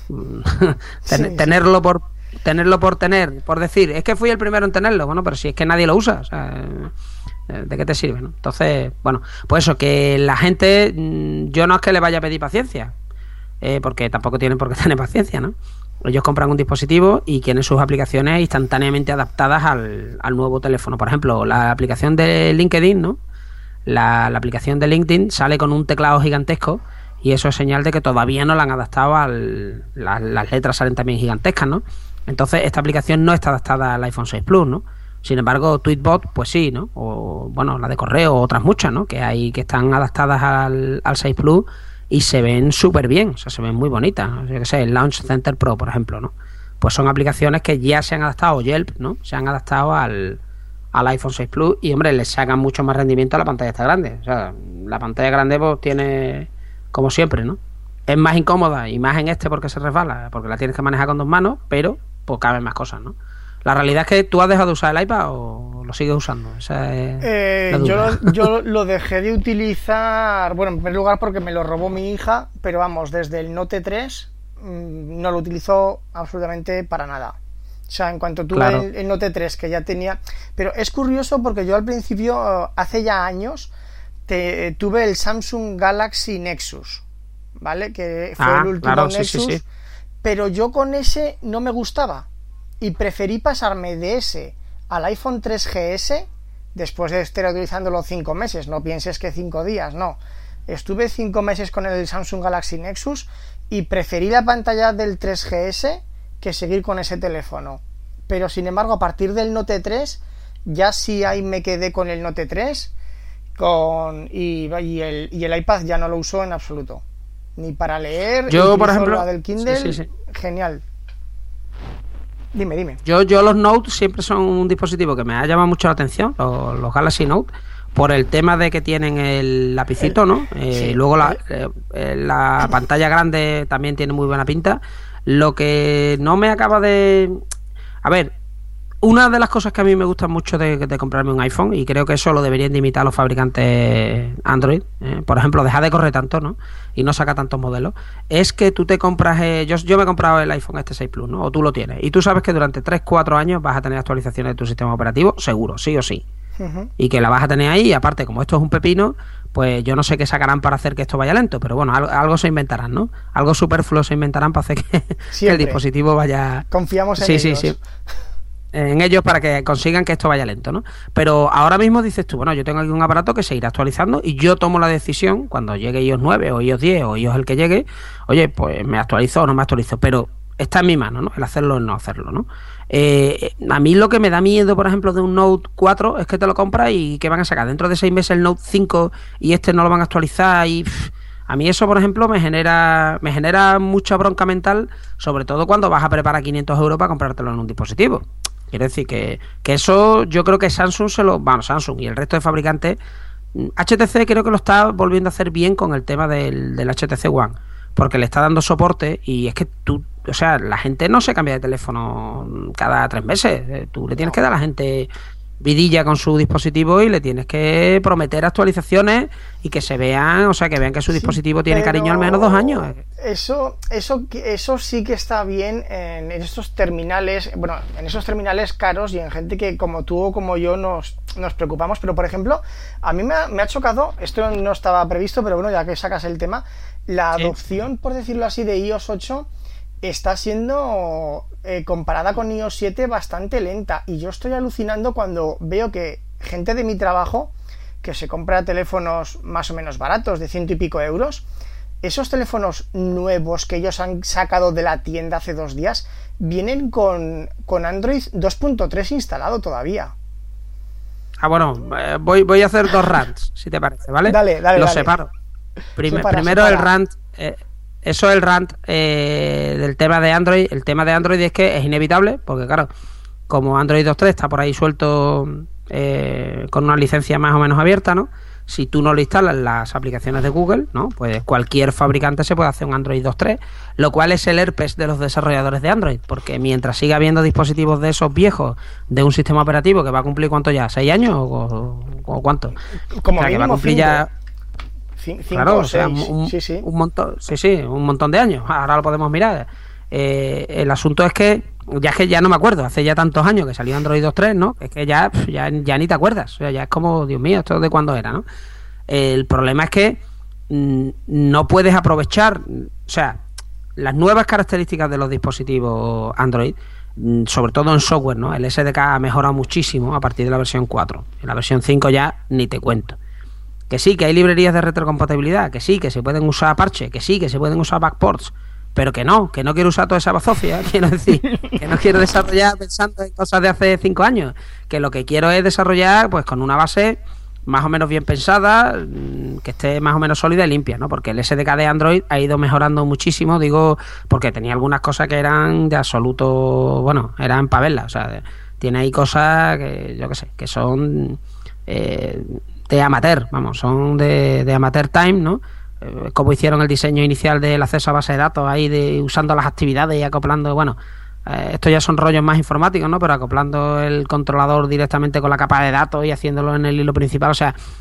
tenerlo por decir, es que fui el primero en tenerlo, bueno, pero si es que nadie lo usa, o sea, ¿de qué te sirve, no? Entonces, bueno, pues eso, que la gente, yo no es que le vaya a pedir paciencia, porque tampoco tienen por qué tener paciencia, ¿no? Ellos compran un dispositivo y quieren sus aplicaciones instantáneamente adaptadas al nuevo teléfono. Por ejemplo, la aplicación de LinkedIn, ¿no? La aplicación de LinkedIn sale con un teclado gigantesco y eso es señal de que todavía no la han adaptado las letras salen también gigantescas, ¿no? Entonces esta aplicación no está adaptada al iPhone 6 Plus, ¿no? Sin embargo, Tweetbot, pues sí, ¿no? O bueno, la de correo, otras muchas, ¿no? Que hay que están adaptadas al 6 Plus y se ven súper bien, o sea, se ven muy bonitas. Yo que sé, el Launch Center Pro, por ejemplo, ¿no? Pues son aplicaciones que ya se han adaptado, Yelp, ¿no? Se han adaptado al iPhone 6 Plus y, hombre, les sacan mucho más rendimiento a la pantalla esta grande. O sea, la pantalla grande pues tiene, como siempre, ¿no? Es más incómoda y más en porque se resbala, porque la tienes que manejar con 2 manos, pero pues caben más cosas, ¿no? La realidad es que tú has dejado de usar el iPad o lo sigues usando. Esa es yo lo dejé de utilizar, bueno, en primer lugar porque me lo robó mi hija, pero vamos, desde el Note 3 no lo utilizo absolutamente para nada. O sea, en cuanto tuve el Note 3, que ya tenía... Pero es curioso porque yo al principio, hace ya años, tuve el Samsung Galaxy Nexus, ¿vale? Que fue el último Nexus, sí. Pero yo con ese no me gustaba. Y preferí pasarme de ese al iPhone 3GS después de estar utilizándolo 5 meses. No pienses que 5 días, no. Estuve 5 meses con el Samsung Galaxy Nexus y preferí la pantalla del 3GS que seguir con ese teléfono. Pero sin embargo, a partir del Note 3, ya sí ahí me quedé con el Note 3 y el iPad ya no lo uso en absoluto. Ni para leer. Yo, por ejemplo, la del Kindle, sí. Genial. Dime. Yo los Note siempre son un dispositivo que me ha llamado mucho la atención, los Galaxy Note, por el tema de que tienen el lapicito, ¿no? Sí. Luego la pantalla grande también tiene muy buena pinta. Lo que no me acaba de... A ver, una de las cosas que a mí me gustan mucho de comprarme un iPhone, y creo que eso lo deberían de imitar los fabricantes Android, por ejemplo, deja de correr tanto, ¿no? Y no saca tantos modelos, es que tú te compras... yo me he comprado el iPhone 6 Plus, ¿no? O tú lo tienes, y tú sabes que durante 3-4 años vas a tener actualizaciones de tu sistema operativo, seguro, sí o sí. Uh-huh. Y que la vas a tener ahí, y aparte, como esto es un pepino, pues yo no sé qué sacarán para hacer que esto vaya lento, pero bueno, algo se inventarán, ¿no? Algo superfluo se inventarán para hacer que el dispositivo vaya... Confiamos en ellos. Sí. En ellos para que consigan que esto vaya lento, ¿no? Pero ahora mismo dices tú, bueno, yo tengo aquí un aparato que se irá actualizando y yo tomo la decisión cuando llegue iOS 9 o iOS 10 o iOS el que llegue, oye, pues me actualizo o no me actualizo, pero está en mi mano, ¿no? El hacerlo o no hacerlo, ¿no? A mí lo que me da miedo, por ejemplo, de un Note 4 es que te lo compras y que van a sacar dentro de 6 meses el Note 5 y este no lo van a actualizar y... A mí eso, por ejemplo, me genera mucha bronca mental, sobre todo cuando vas a preparar 500 euros para comprártelo en un dispositivo. Quiero decir que eso yo creo que Samsung Samsung y el resto de fabricantes, HTC creo que lo está volviendo a hacer bien con el tema del HTC One, porque le está dando soporte y es que la gente no se cambia de teléfono cada 3 meses, tú le tienes que dar a la gente vidilla con su dispositivo y le tienes que prometer actualizaciones y que se vean, que vean que su dispositivo tiene cariño al menos 2 años. Eso sí que está bien en estos terminales, bueno, en esos terminales caros y en gente que como tú o como yo nos preocupamos, pero por ejemplo, a mí me ha chocado, esto no estaba previsto, pero bueno, ya que sacas el tema, la adopción, por decirlo así, de iOS 8 está siendo comparada con iOS 7 bastante lenta y yo estoy alucinando cuando veo que gente de mi trabajo que se compra teléfonos más o menos baratos de 100 y pico euros, esos teléfonos nuevos que ellos han sacado de la tienda hace 2 días vienen con Android 2.3 instalado todavía. Bueno, voy a hacer 2 rants, si te parece, ¿vale? Dale. Los separo. Primero el rant... Eso es el rant del tema de Android. El tema de Android es que es inevitable, porque claro, como Android 2.3 está por ahí suelto con una licencia más o menos abierta, ¿no? Si tú no le instalas las aplicaciones de Google, ¿no? Pues cualquier fabricante se puede hacer un Android 2.3, lo cual es el herpes de los desarrolladores de Android, porque mientras siga habiendo dispositivos de esos viejos de un sistema operativo que va a cumplir, ¿cuánto ya? ¿6 años o cuánto? Como que va a cumplir 5. ya... 5 claro, o 6. Sí. Un montón de años. Ahora lo podemos mirar. El asunto es que ya no me acuerdo, hace ya tantos años que salió Android 2.3, ¿no? Es que ya ni te acuerdas. O sea, ya es como, Dios mío, esto de cuándo era, ¿no? El problema es que no puedes aprovechar, las nuevas características de los dispositivos Android, sobre todo en software, ¿no? El SDK ha mejorado muchísimo a partir de la versión 4. En la versión 5 ya ni te cuento. Que sí, que hay librerías de retrocompatibilidad, que sí, que se pueden usar parches, que sí, que se pueden usar backports, pero que no quiero usar toda esa bazofia, quiero decir, que no quiero desarrollar pensando en cosas de hace 5 años, que lo que quiero es desarrollar pues con una base más o menos bien pensada, que esté más o menos sólida y limpia, ¿no? Porque el SDK de Android ha ido mejorando muchísimo, digo, porque tenía algunas cosas que eran de absoluto, bueno, eran para verlas, tiene ahí cosas que, yo qué sé, que son... de amateur, son de amateur time, ¿no? Como hicieron el diseño inicial del acceso a base de datos, ahí usando las actividades y acoplando, estos ya son rollos más informáticos, ¿no? Pero acoplando el controlador directamente con la capa de datos y haciéndolo en el hilo principal,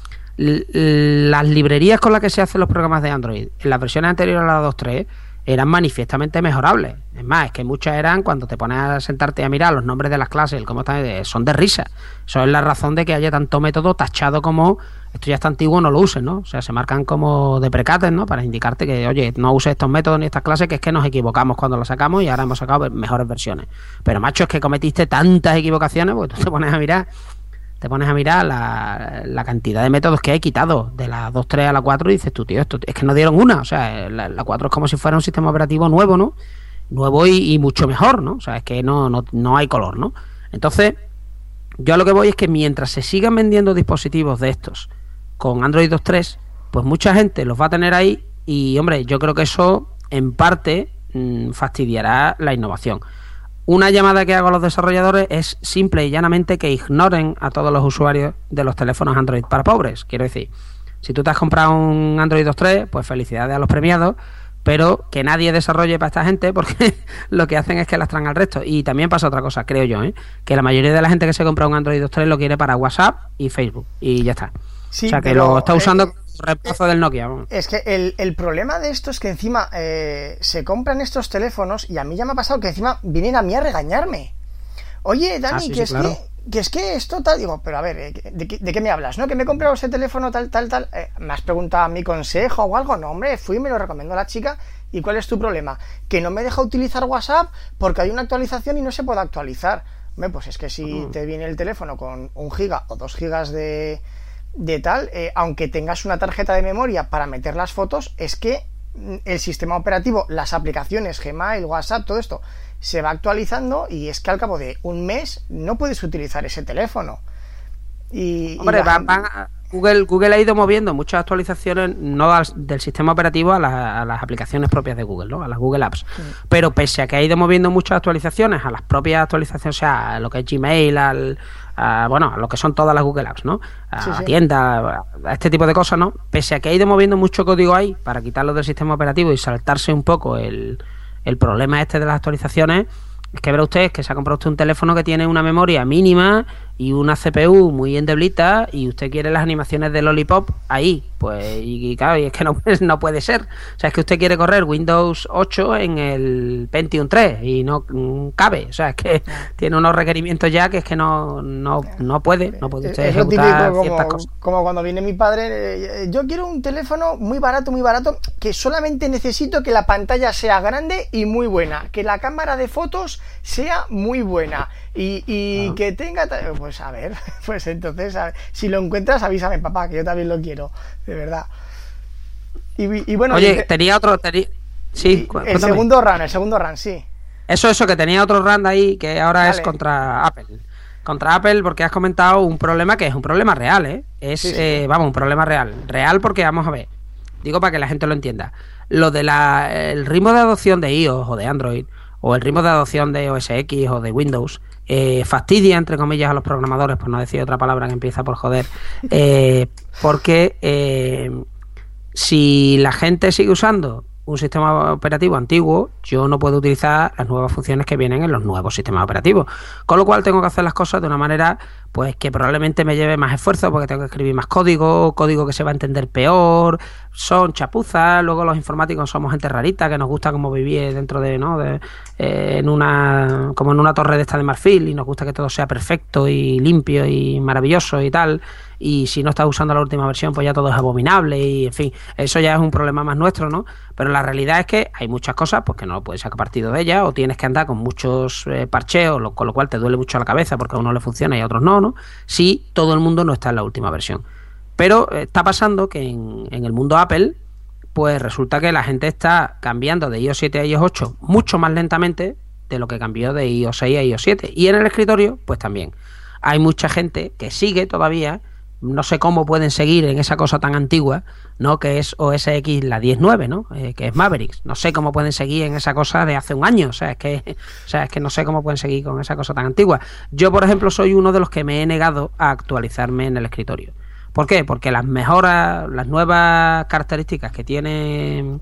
las librerías con las que se hacen los programas de Android en las versiones anteriores a la 2.3 eran manifiestamente mejorables. Es más, es que muchas eran, cuando te pones a sentarte a mirar los nombres de las clases, el cómo están, son de risa. Eso es la razón de que haya tanto método tachado como esto ya está antiguo, no lo uses, ¿no? O sea, se marcan como deprecates, ¿no? Para indicarte que, oye, no uses estos métodos ni estas clases, que es que nos equivocamos cuando las sacamos y ahora hemos sacado mejores versiones. Pero, macho, es que cometiste tantas equivocaciones, porque tú te pones a mirar te pones a mirar la cantidad de métodos que hay quitado de la 2.3 a la 4 y dices tú, tío, esto es que no dieron una. O sea, la 4 es como si fuera un sistema operativo nuevo, ¿no? Nuevo y mucho mejor, ¿no? O sea, es que no hay color, ¿no? Entonces, yo a lo que voy es que mientras se sigan vendiendo dispositivos de estos con Android 2.3, pues mucha gente los va a tener ahí y, hombre, yo creo que eso en parte fastidiará la innovación. Una llamada que hago a los desarrolladores es simple y llanamente que ignoren a todos los usuarios de los teléfonos Android para pobres. Quiero decir, si tú te has comprado un Android 2.3, pues felicidades a los premiados, pero que nadie desarrolle para esta gente porque lo que hacen es que lastran al resto. Y también pasa otra cosa, creo yo, que la mayoría de la gente que se compra un Android 2.3 lo quiere para WhatsApp y Facebook y ya está. Sí, o sea, que lo está usando como reemplazo del Nokia. Es que el problema de esto es que encima se compran estos teléfonos y a mí ya me ha pasado que encima vienen a mí a regañarme. Oye, Dani, sí, claro. que es que esto tal... Digo, pero a ver, ¿de qué me hablas? ¿No? Que me he comprado ese teléfono tal. ¿Me has preguntado mi consejo o algo? No, hombre, fui y me lo recomendó la chica. ¿Y cuál es tu problema? Que no me deja utilizar WhatsApp porque hay una actualización y no se puede actualizar. Hombre, pues es que si te viene el teléfono con 1 giga o 2 gigas de tal, aunque tengas una tarjeta de memoria para meter las fotos, es que el sistema operativo, las aplicaciones, Gmail, WhatsApp, todo esto, se va actualizando y es que al cabo de un mes no puedes utilizar ese teléfono. Hombre, Google ha ido moviendo muchas actualizaciones no del sistema operativo a las aplicaciones propias de Google, ¿no? A las Google Apps. Sí. Pero pese a que ha ido moviendo muchas actualizaciones a las propias actualizaciones, o sea, a lo que es Gmail, a lo que son todas las Google Apps, ¿no? A tienda, a este tipo de cosas, ¿no? Pese a que ha ido moviendo mucho código ahí para quitarlo del sistema operativo y saltarse un poco el problema este de las actualizaciones, es que verá usted que se ha comprado usted un teléfono que tiene una memoria mínima y una CPU muy endeblita y usted quiere las animaciones de Lollipop ahí, pues, y claro, y es que no puede ser. O sea, es que usted quiere correr Windows 8 en el Pentium 3 y no cabe. O sea, es que tiene unos requerimientos ya que es que no puede usted ejecutar ciertas cosas. Como cuando viene mi padre, yo quiero un teléfono muy barato, que solamente necesito que la pantalla sea grande y muy buena, que la cámara de fotos sea muy buena y que tenga... Pues a ver, pues entonces, si lo encuentras, avísame, papá, que yo también lo quiero, de verdad. Y bueno... Oye, tenía otro... Sí, el segundo run, sí. Eso, que tenía otro run ahí, que ahora es contra Apple. Contra Apple, porque has comentado un problema que es un problema real, ¿eh? Un problema real. Real porque, vamos a ver, digo para que la gente lo entienda. Lo de el ritmo de adopción de iOS o de Android, o el ritmo de adopción de OS X o de Windows, fastidia, entre comillas, a los programadores, por no decir otra palabra que empieza por joder, porque si la gente sigue usando un sistema operativo antiguo, yo no puedo utilizar las nuevas funciones que vienen en los nuevos sistemas operativos, con lo cual tengo que hacer las cosas de una manera pues que probablemente me lleve más esfuerzo porque tengo que escribir más código que se va a entender peor, son chapuzas. Luego los informáticos somos gente rarita que nos gusta como vivir dentro en una torre de esta de marfil y nos gusta que todo sea perfecto y limpio y maravilloso y tal, y si no estás usando la última versión pues ya todo es abominable y en fin, eso ya es un problema más nuestro, ¿no? Pero la realidad es que hay muchas cosas pues que no puedes sacar partido de ellas o tienes que andar con muchos parcheos, con lo cual te duele mucho la cabeza porque a uno le funciona y a otros no, si todo el mundo no está en la última versión. Pero está pasando que en el mundo Apple pues resulta que la gente está cambiando de iOS 7 a iOS 8 mucho más lentamente de lo que cambió de iOS 6 a iOS 7, y en el escritorio pues también hay mucha gente que sigue todavía, no sé cómo pueden seguir en esa cosa tan antigua, ¿no? Que es OS X la 10.9, ¿no? Que es Mavericks. No sé cómo pueden seguir en esa cosa de hace un año. O sea, es que no sé cómo pueden seguir con esa cosa tan antigua. Yo, por ejemplo, soy uno de los que me he negado a actualizarme en el escritorio. ¿Por qué? Porque las nuevas características que tiene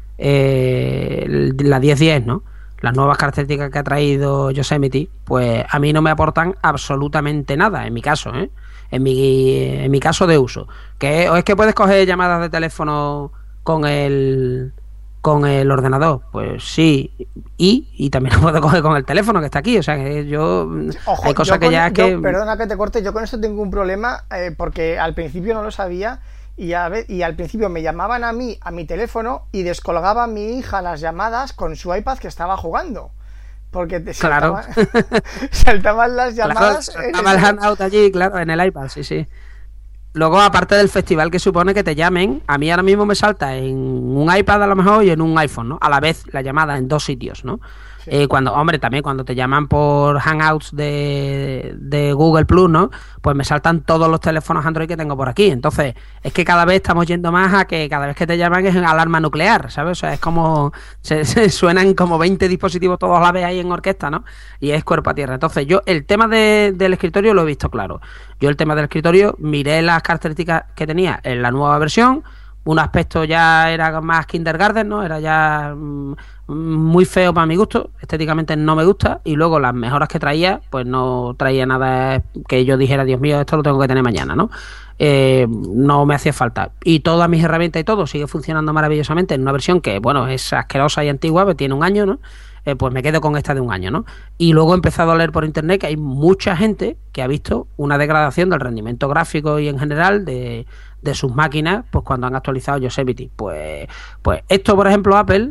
la 10.10, ¿no? Las nuevas características que ha traído Yosemite, pues a mí no me aportan absolutamente nada, en mi caso, ¿eh? En mi caso de uso. Es que puedes coger llamadas de teléfono con el ordenador, pues sí, y también lo puedo coger con el teléfono que está aquí. O sea, que hay cosas que ya es que... Perdona que te corte, yo con eso tengo un problema, porque al principio no lo sabía y al principio me llamaban a mi teléfono y descolgaba a mi hija las llamadas con su iPad que estaba jugando. porque te Claro. saltaban las llamadas. Claro, estaba el Hangout allí, claro, en el iPad, sí, sí. Luego, aparte del festival que supone que te llamen, a mí ahora mismo me salta en un iPad a lo mejor y en un iPhone, ¿no? A la vez la llamada en dos sitios, ¿no? Sí. Hombre, también cuando te llaman por Hangouts de Google Plus, ¿no? Pues me saltan todos los teléfonos Android que tengo por aquí. Entonces, es que cada vez estamos yendo más a que cada vez que te llaman es alarma nuclear, ¿sabes? O sea, es como se suenan como 20 dispositivos todos a la vez ahí en orquesta, ¿no? Y es cuerpo a tierra. Entonces, yo el tema del escritorio lo he visto claro. Yo el tema del escritorio miré las características que tenía en la nueva versión. Un aspecto ya era más kindergarten, ¿no? Era ya muy feo para mi gusto, estéticamente no me gusta, y luego las mejoras que traía, pues no traía nada que yo dijera, Dios mío, esto lo tengo que tener mañana, ¿no? No me hacía falta. Y todas mis herramientas y todo sigue funcionando maravillosamente en una versión que, bueno, es asquerosa y antigua, pero tiene un año, ¿no? Pues me quedo con esta de un año, ¿no? Y luego he empezado a leer por internet que hay mucha gente que ha visto una degradación del rendimiento gráfico y en general de sus máquinas, pues cuando han actualizado Yosemite. Pues esto, por ejemplo, Apple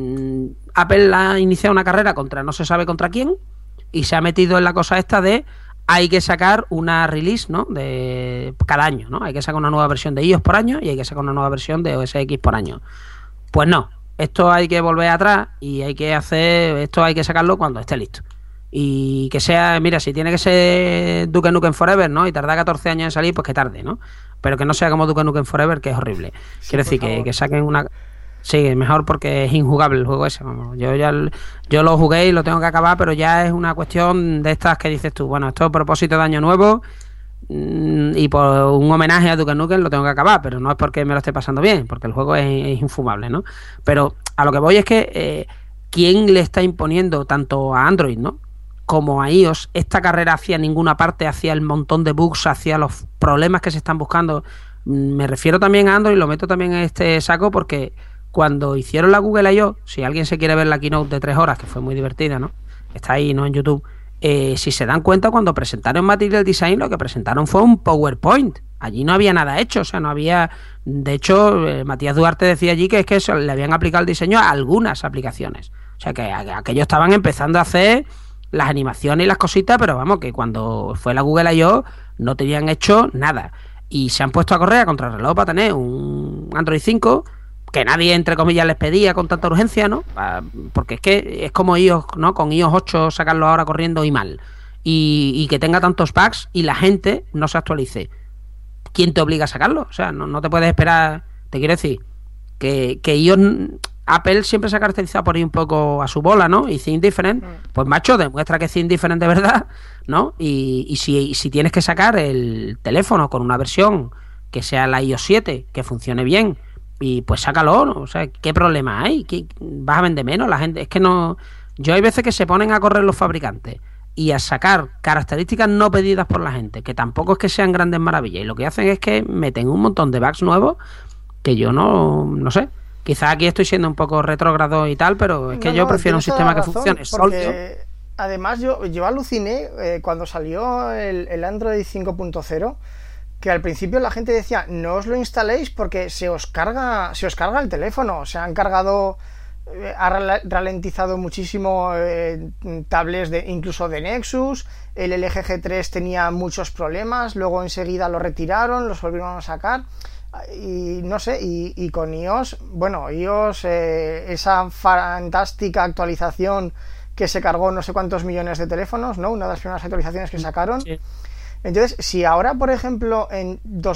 ha iniciado una carrera contra no se sabe contra quién y se ha metido en la cosa esta de hay que sacar una release, ¿no? De cada año, ¿no? Hay que sacar una nueva versión de iOS por año y hay que sacar una nueva versión de OS X por año. Pues no, esto hay que volver atrás y hay que sacarlo cuando esté listo. Y que sea, mira, si tiene que ser Duke Nukem Forever, ¿no? Y tarda 14 años en salir, pues que tarde, ¿no? Pero que no sea como Duke Nukem Forever, que es horrible. Sí, Quiero decir, que saquen una... Sí, mejor porque es injugable el juego ese. Vamos. Yo lo jugué y lo tengo que acabar, pero ya es una cuestión de estas que dices tú, bueno, esto es propósito de año nuevo y por un homenaje a Duke Nukem lo tengo que acabar, pero no es porque me lo esté pasando bien, porque el juego es infumable, ¿no? Pero a lo que voy es que ¿quién le está imponiendo tanto a Android, ¿no? como a iOS esta carrera hacia ninguna parte, hacia el montón de bugs, hacia los problemas que se están buscando? Me refiero también a Android, lo meto también en este saco porque cuando hicieron la Google I.O., si alguien se quiere ver la keynote de 3 horas, que fue muy divertida, ¿no? Está ahí, ¿no? En YouTube. Si se dan cuenta, cuando presentaron Material Design, lo que presentaron fue un PowerPoint. Allí no había nada hecho, o sea, no había... De hecho, Matías Duarte decía allí que es que le habían aplicado el diseño a algunas aplicaciones. O sea, que aquellos estaban empezando a hacer las animaciones y las cositas, pero vamos, que cuando fue la Google I.O. no tenían hecho nada. Y se han puesto a correr a contrarreloj para tener un Android 5... que nadie, entre comillas, les pedía con tanta urgencia, ¿no? Porque es que es como iOS, ¿no? Con iOS 8 sacarlo ahora corriendo y mal. Y que tenga tantos bugs y la gente no se actualice. ¿Quién te obliga a sacarlo? O sea, no te puedes esperar. Te quiero decir que iOS... Apple siempre se ha caracterizado por ir un poco a su bola, ¿no? Y Think Different, pues macho, demuestra que Think Different de verdad, ¿no? Y si tienes que sacar el teléfono con una versión que sea la iOS 7, que funcione bien, y pues sácalo, ¿no? O sea, ¿qué problema hay? ¿Vas a vender menos? La gente, es que no... Yo hay veces que se ponen a correr los fabricantes y a sacar características no pedidas por la gente, que tampoco es que sean grandes maravillas, y lo que hacen es que meten un montón de bugs nuevos que yo no sé. Quizás aquí estoy siendo un poco retrógrado y tal, pero es que yo prefiero un sistema que funcione sólido. Además, yo aluciné cuando salió el Android 5.0, que al principio la gente decía, no os lo instaléis porque se os carga el teléfono. Se han cargado, ha ralentizado muchísimo tablets incluso de Nexus. El LG G3 tenía muchos problemas, luego enseguida lo retiraron, los volvieron a sacar. Y no sé, y con iOS, esa fantástica actualización que se cargó no sé cuántos millones de teléfonos, ¿no? Una de las primeras actualizaciones que sacaron. Sí. Entonces, si ahora, por ejemplo, en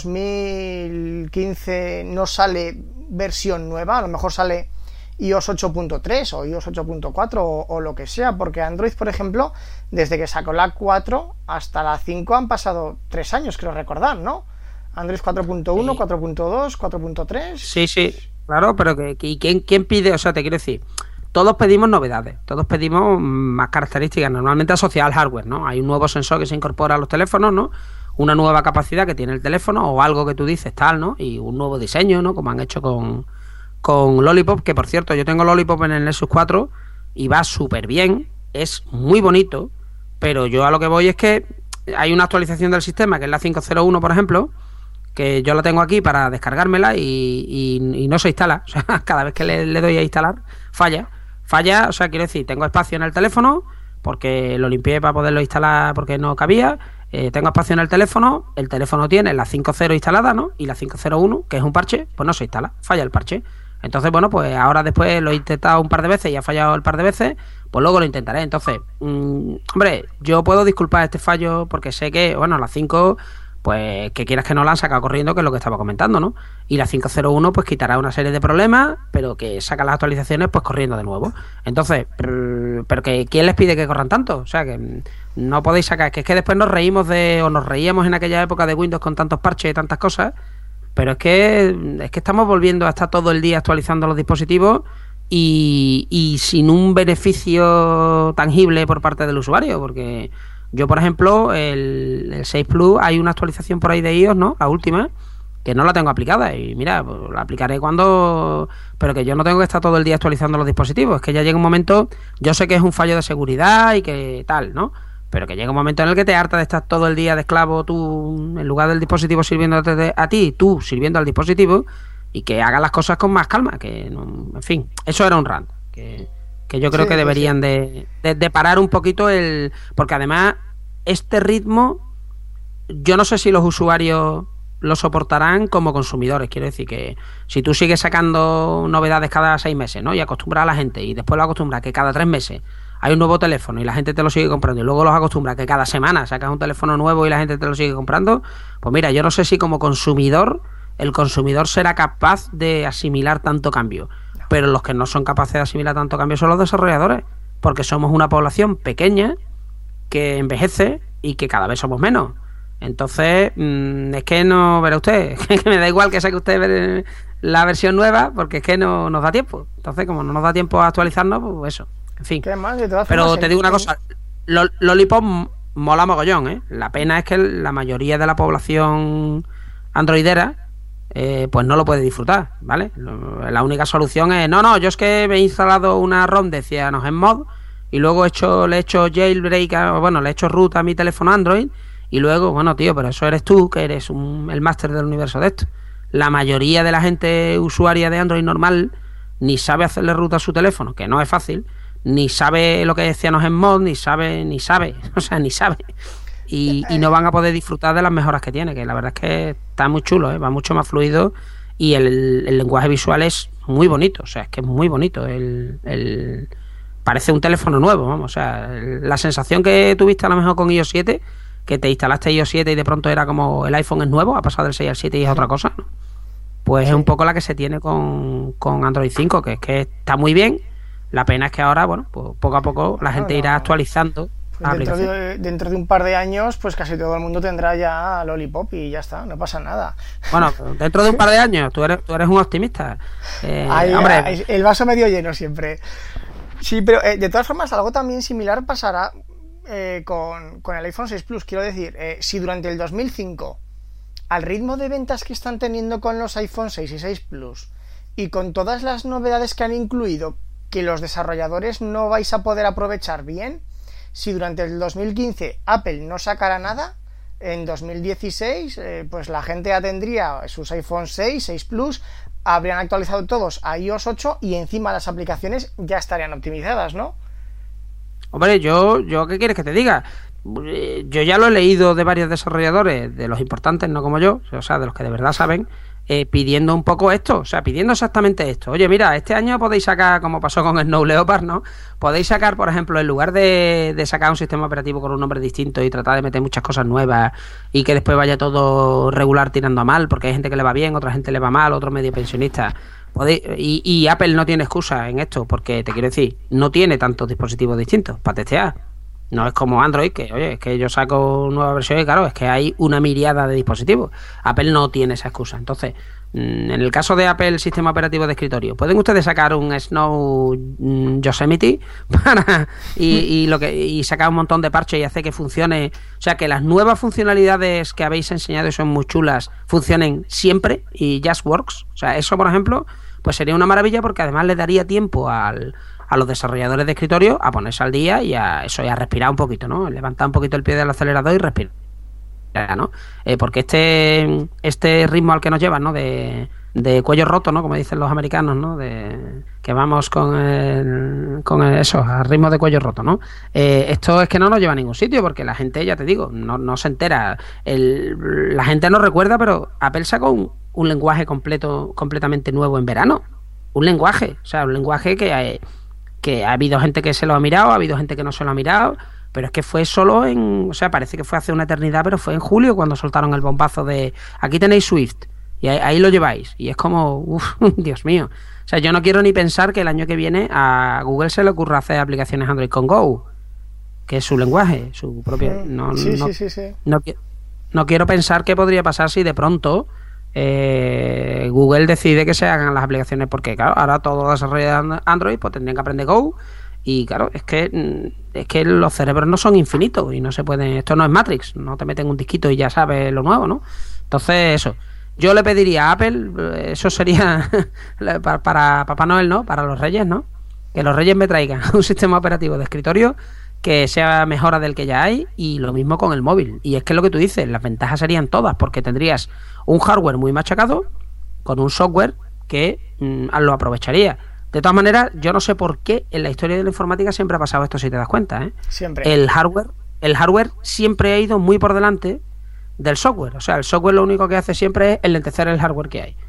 2015 no sale versión nueva, a lo mejor sale iOS 8.3 o iOS 8.4 o lo que sea, porque Android, por ejemplo, desde que sacó la 4 hasta la 5 han pasado 3 años, creo recordar, ¿no? Android 4.1, 4.2, 4.3... Sí, claro, pero ¿quién pide? O sea, te quiero decir, todos pedimos novedades, todos pedimos más características, normalmente asociadas al hardware, ¿no? Hay un nuevo sensor que se incorpora a los teléfonos, ¿no? Una nueva capacidad que tiene el teléfono o algo que tú dices tal, ¿no? Y un nuevo diseño, ¿no? Como han hecho con Lollipop, que por cierto, yo tengo Lollipop en el Nexus 4 y va súper bien, es muy bonito, pero yo a lo que voy es que hay una actualización del sistema, que es la 5.01, por ejemplo, que yo la tengo aquí para descargármela y no se instala. O sea, cada vez que le doy a instalar, falla falla, o sea, quiero decir, tengo espacio en el teléfono porque lo limpié para poderlo instalar porque no cabía. Tengo espacio en el teléfono tiene la 5.0 instalada, ¿no? Y la 5.0.1, que es un parche, pues no se instala, falla el parche. Entonces, bueno, pues ahora después lo he intentado un par de veces y ha fallado el par de veces, pues luego lo intentaré. Entonces, hombre, yo puedo disculpar este fallo porque sé que, bueno, la 5, pues que quieras que no la han sacado corriendo, que es lo que estaba comentando, ¿no? Y la 5.0.1 pues quitará una serie de problemas, pero que saca las actualizaciones pues corriendo de nuevo. Entonces, pero que ¿quién les pide que corran tanto? O sea, que no podéis sacar, que es que después nos reíamos en aquella época de Windows con tantos parches y tantas cosas, pero es que estamos volviendo a estar todo el día actualizando los dispositivos y sin un beneficio tangible por parte del usuario, porque yo, por ejemplo, el 6 Plus, hay una actualización por ahí de iOS, ¿no? La última, que no la tengo aplicada y mira, pues la aplicaré cuando... Pero que yo no tengo que estar todo el día actualizando los dispositivos, es que ya llega un momento, yo sé que es un fallo de seguridad y que tal, ¿no? Pero que llega un momento en el que te harta de estar todo el día de esclavo tú, en lugar del dispositivo sirviéndote a ti, tú sirviendo al dispositivo, y que hagas las cosas con más calma, que no, en fin, eso era un rant, que yo creo que deberían de parar un poquito porque además este ritmo yo no sé si los usuarios lo soportarán como consumidores. Quiero decir que si tú sigues sacando novedades cada 6 meses, ¿no? Y acostumbras a la gente y después lo acostumbras que cada 3 meses hay un nuevo teléfono y la gente te lo sigue comprando y luego los acostumbras que cada semana sacas un teléfono nuevo y la gente te lo sigue comprando, pues mira, yo no sé si como consumidor el consumidor será capaz de asimilar tanto cambio, pero los que no son capaces de asimilar tanto cambio son los desarrolladores, porque somos una población pequeña que envejece y que cada vez somos menos. Entonces, es que no, verá usted, que me da igual que saque usted la versión nueva, porque es que no nos da tiempo. Entonces, como no nos da tiempo a actualizarnos, pues eso. En fin. Pero te digo una cosa, Lollipop mola mogollón, ¿eh? La pena es que la mayoría de la población androidera pues no lo puede disfrutar, ¿vale? La única solución es, no, yo es que me he instalado una ROM de CyanogenMod y luego le he hecho jailbreak, le he hecho root a mi teléfono Android y luego, bueno, tío, pero eso eres tú, que eres el máster del universo de esto. La mayoría de la gente usuaria de Android normal ni sabe hacerle root a su teléfono, que no es fácil, ni sabe lo que es CyanogenMod, ni sabe, o sea, ni sabe. Y no van a poder disfrutar de las mejoras que tiene, que la verdad es que está muy chulo, va mucho más fluido y el lenguaje visual es muy bonito, o sea, es que es muy bonito, parece un teléfono nuevo, vamos, o sea, la sensación que tuviste a lo mejor con iOS 7, que te instalaste iOS 7 y de pronto era como el iPhone es nuevo, ha pasado del 6 al 7 y es otra cosa, ¿no? Pues es un poco la que se tiene con Android 5, que es que está muy bien, la pena es que ahora, bueno, pues poco a poco la gente irá actualizando. Dentro de un par de años, pues casi todo el mundo tendrá ya Lollipop y ya está, no pasa nada. Bueno, dentro de un par de años, tú eres un optimista. Hombre, el vaso medio lleno siempre. Sí, pero de todas formas, algo también similar pasará con el iPhone 6 Plus. Quiero decir, si durante el 2005, al ritmo de ventas que están teniendo con los iPhone 6 y 6 Plus, y con todas las novedades que han incluido, que los desarrolladores no vais a poder aprovechar bien, si durante el 2015 Apple no sacara nada, en 2016 pues la gente ya tendría sus iPhone 6, 6 Plus, habrían actualizado todos a iOS 8 y encima las aplicaciones ya estarían optimizadas, ¿no? Hombre, yo ¿qué quieres que te diga? Yo ya lo he leído de varios desarrolladores, de los importantes, no como yo, o sea, de los que de verdad saben, pidiendo un poco esto, o sea, pidiendo exactamente esto. Oye, mira, este año podéis sacar, como pasó con Snow Leopard, ¿no? Podéis sacar, por ejemplo, en lugar de sacar un sistema operativo con un nombre distinto y tratar de meter muchas cosas nuevas y que después vaya todo regular tirando a mal, porque hay gente que le va bien, otra gente le va mal, otro medio pensionista. Y Apple no tiene excusa en esto, porque te quiero decir, no tiene tantos dispositivos distintos para testear. No es como Android, que oye, es que yo saco nueva versión y claro, es que hay una miriada de dispositivos. Apple no tiene esa excusa. Entonces, en el caso de Apple, sistema operativo de escritorio, ¿pueden ustedes sacar un Snow Yosemite y sacar un montón de parches y hacer que funcione? O sea, que las nuevas funcionalidades que habéis enseñado y son muy chulas funcionen siempre y just works. O sea, eso, por ejemplo, pues sería una maravilla porque además le daría tiempo a los desarrolladores de escritorio a ponerse al día y a respirar un poquito, ¿no? Levantar un poquito el pie del acelerador y respirar, ¿no? Porque este ritmo al que nos llevan, ¿no? De de cuello roto, ¿no? Como dicen los americanos, ¿no? Que vamos con eso, a ritmo de cuello roto, ¿no? Esto es que no nos lleva a ningún sitio, porque la gente, ya te digo, no se entera. La gente no recuerda, pero Apple sacó un lenguaje completamente nuevo en verano. Un lenguaje, o sea, un lenguaje que ha habido gente que se lo ha mirado, ha habido gente que no se lo ha mirado, pero es que fue solo o sea, parece que fue hace una eternidad, pero fue en julio cuando soltaron el bombazo de aquí tenéis Swift, y ahí lo lleváis, y es como, uff, Dios mío. O sea, yo no quiero ni pensar que el año que viene a Google se le ocurra hacer aplicaciones Android con Go, que es su lenguaje, su propio... Sí. No quiero pensar qué podría pasar si de pronto Google decide que se hagan las aplicaciones, porque claro, ahora todos los desarrolladores de Android pues tendrían que aprender Go, y claro, es que los cerebros no son infinitos y no se pueden, esto no es Matrix, no te meten un disquito y ya sabes lo nuevo, ¿no? Entonces eso, yo le pediría a Apple, eso sería para Papá Noel, ¿no? Para los Reyes, ¿no? Que los Reyes me traigan un sistema operativo de escritorio que sea mejora del que ya hay, y lo mismo con el móvil. Y es que lo que tú dices, las ventajas serían todas, porque tendrías un hardware muy machacado con un software que lo aprovecharía. De todas maneras, yo no sé por qué en la historia de la informática siempre ha pasado esto, si te das cuenta, ¿eh? Siempre. El hardware siempre ha ido muy por delante del software. O sea, el software lo único que hace siempre es enlentecer el hardware que hay.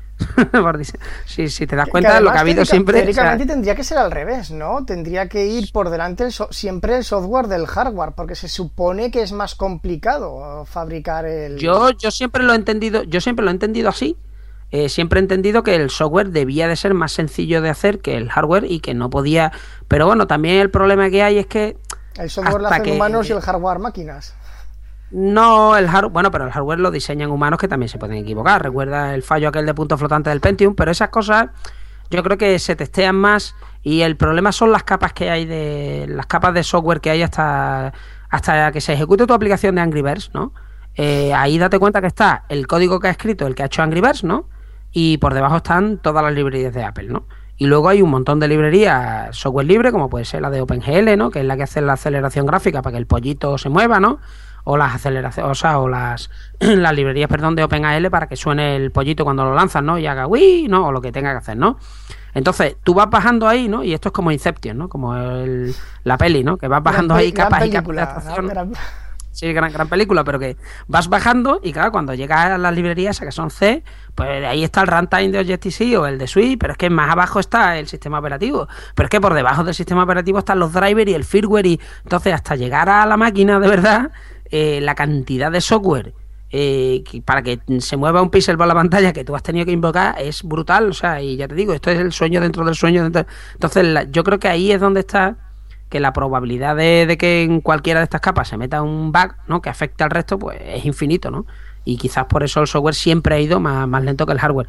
si te das cuenta, además, lo que ha habido siempre... Teóricamente tendría que ser al revés, ¿no? Tendría que ir por delante siempre el software del hardware, porque se supone que es más complicado fabricar el... Yo siempre lo he entendido así. Siempre he entendido que el software debía de ser más sencillo de hacer que el hardware, y que no podía... Pero bueno, también el problema que hay es que... El software lo hacen humanos y el hardware máquinas. No, bueno, pero el hardware lo diseñan humanos, que también se pueden equivocar. Recuerda el fallo aquel de punto flotante del Pentium, pero esas cosas yo creo que se testean más, y el problema son las capas que hay las capas de software que hay hasta que se ejecute tu aplicación de Angry Birds, ¿no? Ahí date cuenta que está el código que ha escrito el que ha hecho Angry Birds, ¿no? Y por debajo están todas las librerías de Apple, ¿no? Y luego hay un montón de librerías software libre, como puede ser la de OpenGL, ¿no? Que es la que hace la aceleración gráfica para que el pollito se mueva, ¿no? O las aceleraciones, las librerías, perdón, de OpenGL para que suene el pollito cuando lo lanzas, ¿no? Y haga ¡uy! ¿No? O lo que tenga que hacer, ¿no? Entonces, tú vas bajando ahí, ¿no? Y esto es como Inception, ¿no? Como la peli, ¿no? Que vas bajando ahí capas y capas de abstracción. Sí, gran película, pero que vas bajando, y claro, cuando llegas a las librerías que son C, pues ahí está el runtime de Objective-C o el de Swift, pero es que más abajo está el sistema operativo, pero es que por debajo del sistema operativo están los drivers y el firmware, y entonces hasta llegar a la máquina de verdad, la cantidad de software para que se mueva un píxel por la pantalla que tú has tenido que invocar es brutal. O sea, y ya te digo, esto es el sueño dentro del sueño. Entonces yo creo que ahí es donde está, que la probabilidad de que en cualquiera de estas capas se meta un bug, ¿no?, que afecte al resto, pues es infinito, ¿no? Y quizás por eso el software siempre ha ido más lento que el hardware.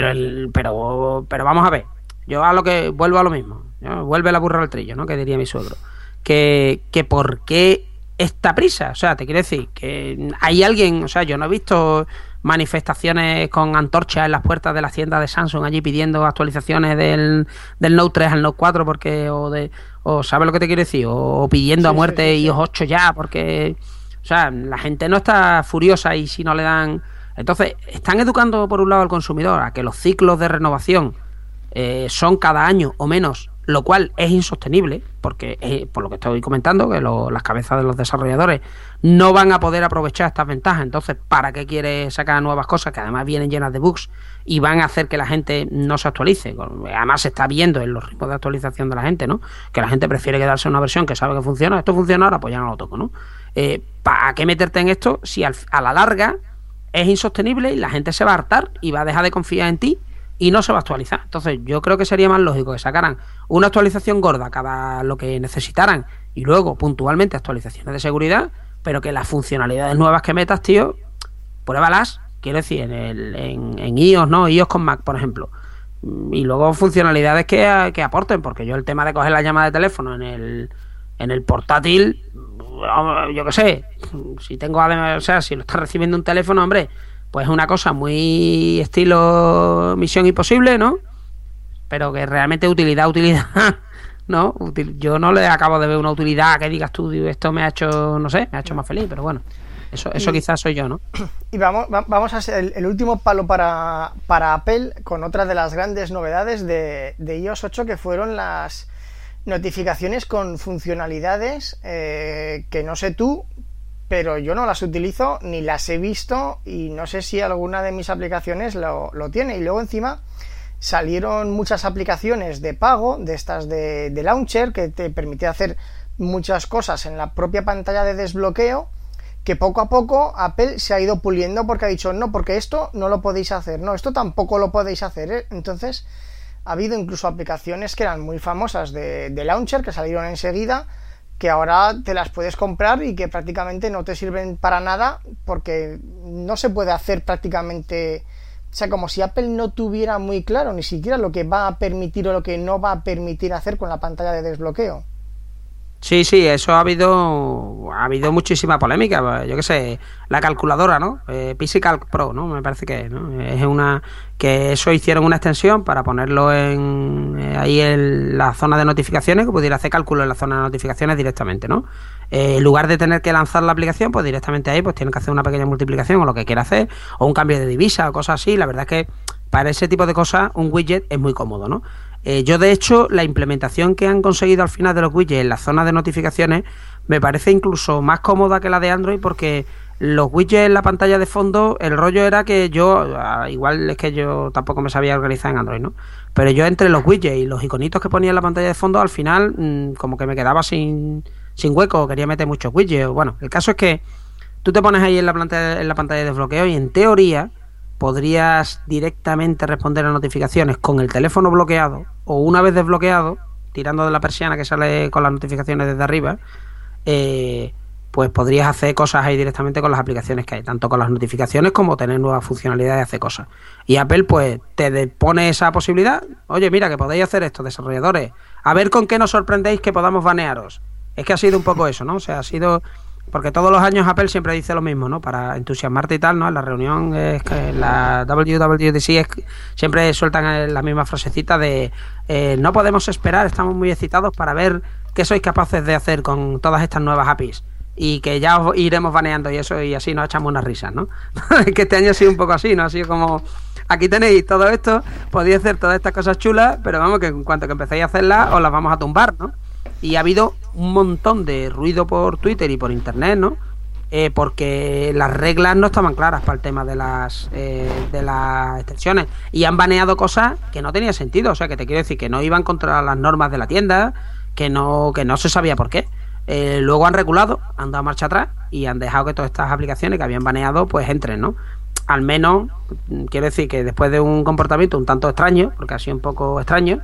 Pero vamos a ver, yo vuelvo a lo mismo, ¿no? Vuelve la burra al trillo, ¿no?, que diría mi suegro. Que por qué esta prisa. O sea, te quiero decir que hay alguien, o sea, yo no he visto manifestaciones con antorchas en las puertas de las tiendas de Samsung allí pidiendo actualizaciones del Note 3 al Note 4 porque o ¿sabes lo que te quiero decir? O pidiendo a muerte iOS 8 ya, porque, o sea, la gente no está furiosa, y si no le dan... Entonces, están educando por un lado al consumidor a que los ciclos de renovación son cada año o menos, lo cual es insostenible, porque por lo que estoy comentando, que las cabezas de los desarrolladores no van a poder aprovechar estas ventajas. Entonces, ¿para qué quiere sacar nuevas cosas que además vienen llenas de bugs y van a hacer que la gente no se actualice? Además se está viendo en los ritmos de actualización de la gente, ¿no?, que la gente prefiere quedarse en una versión que sabe que funciona. Esto funciona ahora, pues ya no lo toco, ¿no? ¿Para qué meterte en esto si a la larga es insostenible y la gente se va a hartar y va a dejar de confiar en ti y no se va a actualizar? Entonces yo creo que sería más lógico que sacaran una actualización gorda cada lo que necesitaran, y luego puntualmente actualizaciones de seguridad, pero que las funcionalidades nuevas que metas, tío, pruébalas, quiero decir, en iOS, ¿no? iOS con Mac, por ejemplo, y luego funcionalidades que aporten, porque yo el tema de coger la llamada de teléfono en el portátil, yo qué sé, si tengo además, o sea, si lo está recibiendo un teléfono, hombre, pues es una cosa muy estilo Misión Imposible, ¿no? Pero que realmente utilidad, ¿no? Yo no le acabo de ver una utilidad que digas tú, esto me ha hecho, no sé, me ha hecho más feliz, pero bueno. Eso quizás soy yo, ¿no? Y vamos a ser el último palo para Apple con otra de las grandes novedades de iOS 8, que fueron las notificaciones con funcionalidades que no sé tú, pero yo no las utilizo ni las he visto y no sé si alguna de mis aplicaciones lo tiene. Y luego encima salieron muchas aplicaciones de pago, de estas de Launcher, que te permite hacer muchas cosas en la propia pantalla de desbloqueo, que poco a poco Apple se ha ido puliendo porque ha dicho, no, porque esto no lo podéis hacer, no, esto tampoco lo podéis hacer, ¿eh? Entonces ha habido incluso aplicaciones que eran muy famosas de Launcher, que salieron enseguida, que ahora te las puedes comprar y que prácticamente no te sirven para nada porque no se puede hacer prácticamente. O sea, como si Apple no tuviera muy claro ni siquiera lo que va a permitir o lo que no va a permitir hacer con la pantalla de desbloqueo. Sí, eso ha habido muchísima polémica. Yo qué sé, la calculadora, ¿no? PC Calc Pro, ¿no? Me parece que ¿no? Es una que eso hicieron una extensión para ponerlo ahí en la zona de notificaciones, que pudiera hacer cálculo en la zona de notificaciones directamente, ¿no? En lugar de tener que lanzar la aplicación, pues directamente ahí pues tienen que hacer una pequeña multiplicación o lo que quiera hacer, o un cambio de divisa o cosas así. La verdad es que para ese tipo de cosas un widget es muy cómodo, ¿no? Yo de hecho la implementación que han conseguido al final de los widgets en la zona de notificaciones me parece incluso más cómoda que la de Android, porque los widgets en la pantalla de fondo, el rollo era que yo, igual es que yo tampoco me sabía organizar en Android, ¿no? Pero yo entre los widgets y los iconitos que ponía en la pantalla de fondo, al final como que me quedaba sin hueco, quería meter muchos widgets. Bueno, el caso es que tú te pones ahí en la pantalla de desbloqueo y en teoría podrías directamente responder a notificaciones con el teléfono bloqueado, o una vez desbloqueado, tirando de la persiana que sale con las notificaciones desde arriba, pues podrías hacer cosas ahí directamente con las aplicaciones que hay, tanto con las notificaciones como tener nuevas funcionalidades y hacer cosas. Y Apple pues te pone esa posibilidad. Oye, mira, que podéis hacer esto, desarrolladores, a ver con qué nos sorprendéis que podamos banearos. Es que ha sido un poco eso, ¿no? O sea, ha sido... Porque todos los años Apple siempre dice lo mismo, ¿no? Para entusiasmarte y tal, ¿no? En la reunión, es que la WWDC siempre sueltan la misma frasecita de no podemos esperar, estamos muy excitados para ver qué sois capaces de hacer con todas estas nuevas APIs. Y que ya os iremos baneando y eso, y así nos echamos unas risas, ¿no? Que este año ha sido un poco así, ¿no? Ha sido como, aquí tenéis todo esto, podéis hacer todas estas cosas chulas, pero vamos, que en cuanto que empecéis a hacerlas, os las vamos a tumbar, ¿no? Y ha habido un montón de ruido por Twitter y por internet, ¿no? Porque las reglas no estaban claras para el tema de las extensiones, y han baneado cosas que no tenían sentido. O sea, que te quiero decir que no iban contra las normas de la tienda, que no se sabía por qué. Luego han regulado, han dado marcha atrás y han dejado que todas estas aplicaciones que habían baneado pues entren, ¿no? Al menos, quiero decir que después de un comportamiento un tanto extraño, porque ha sido un poco extraño,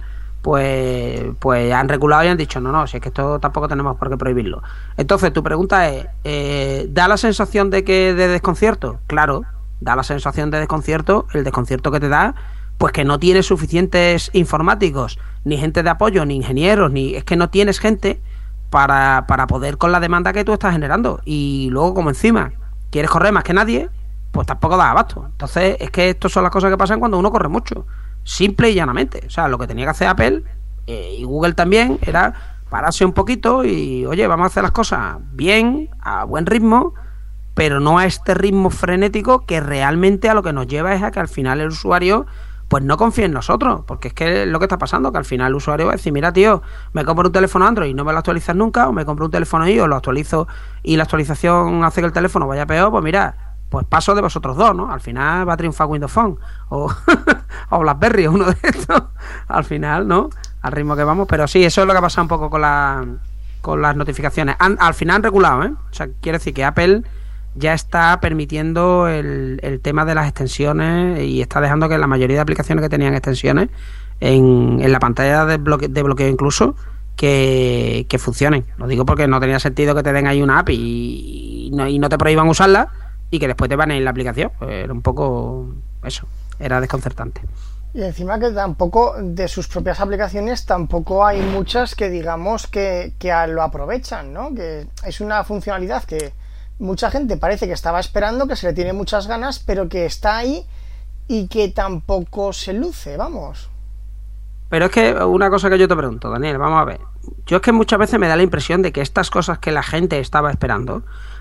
pues han regulado y han dicho no, si es que esto tampoco tenemos por qué prohibirlo. Entonces tu pregunta es, ¿da la sensación de desconcierto? Claro, da la sensación de desconcierto, el desconcierto que te da, pues que no tienes suficientes informáticos, ni gente de apoyo, ni ingenieros, es que no tienes gente para poder con la demanda que tú estás generando, y luego como encima quieres correr más que nadie, pues tampoco das abasto. Entonces es que estas son las cosas que pasan cuando uno corre mucho. Simple y llanamente. O sea, lo que tenía que hacer Apple y Google también era pararse un poquito y, oye, vamos a hacer las cosas bien, a buen ritmo, pero no a este ritmo frenético que realmente a lo que nos lleva es a que al final el usuario pues no confíe en nosotros, porque es que es lo que está pasando, que al final el usuario va a decir, mira tío, me compro un teléfono Android y no me lo actualizas nunca, o me compro un teléfono iOS, lo actualizo y la actualización hace que el teléfono vaya peor, pues mira, pues paso de vosotros dos, ¿no? Al final va a triunfar Windows Phone o BlackBerry, uno de estos, al final, ¿no? Al ritmo que vamos, pero sí, eso es lo que ha pasado un poco con las notificaciones. Al final han regulado, ¿eh? O sea, quiere decir que Apple ya está permitiendo el tema de las extensiones y está dejando que la mayoría de aplicaciones que tenían extensiones en la pantalla de bloqueo incluso que funcionen. Lo digo porque no tenía sentido que te den ahí una API y no te prohíban usarla y que después te baneen la aplicación. Era un poco eso, era desconcertante. Y encima que tampoco de sus propias aplicaciones tampoco hay muchas que digamos que lo aprovechan, ¿no? Que es una funcionalidad que mucha gente parece que estaba esperando, que se le tiene muchas ganas, pero que está ahí y que tampoco se luce, vamos. Pero es que una cosa que yo te pregunto, Daniel, vamos a ver. Yo es que muchas veces me da la impresión de que estas cosas que la gente estaba esperando,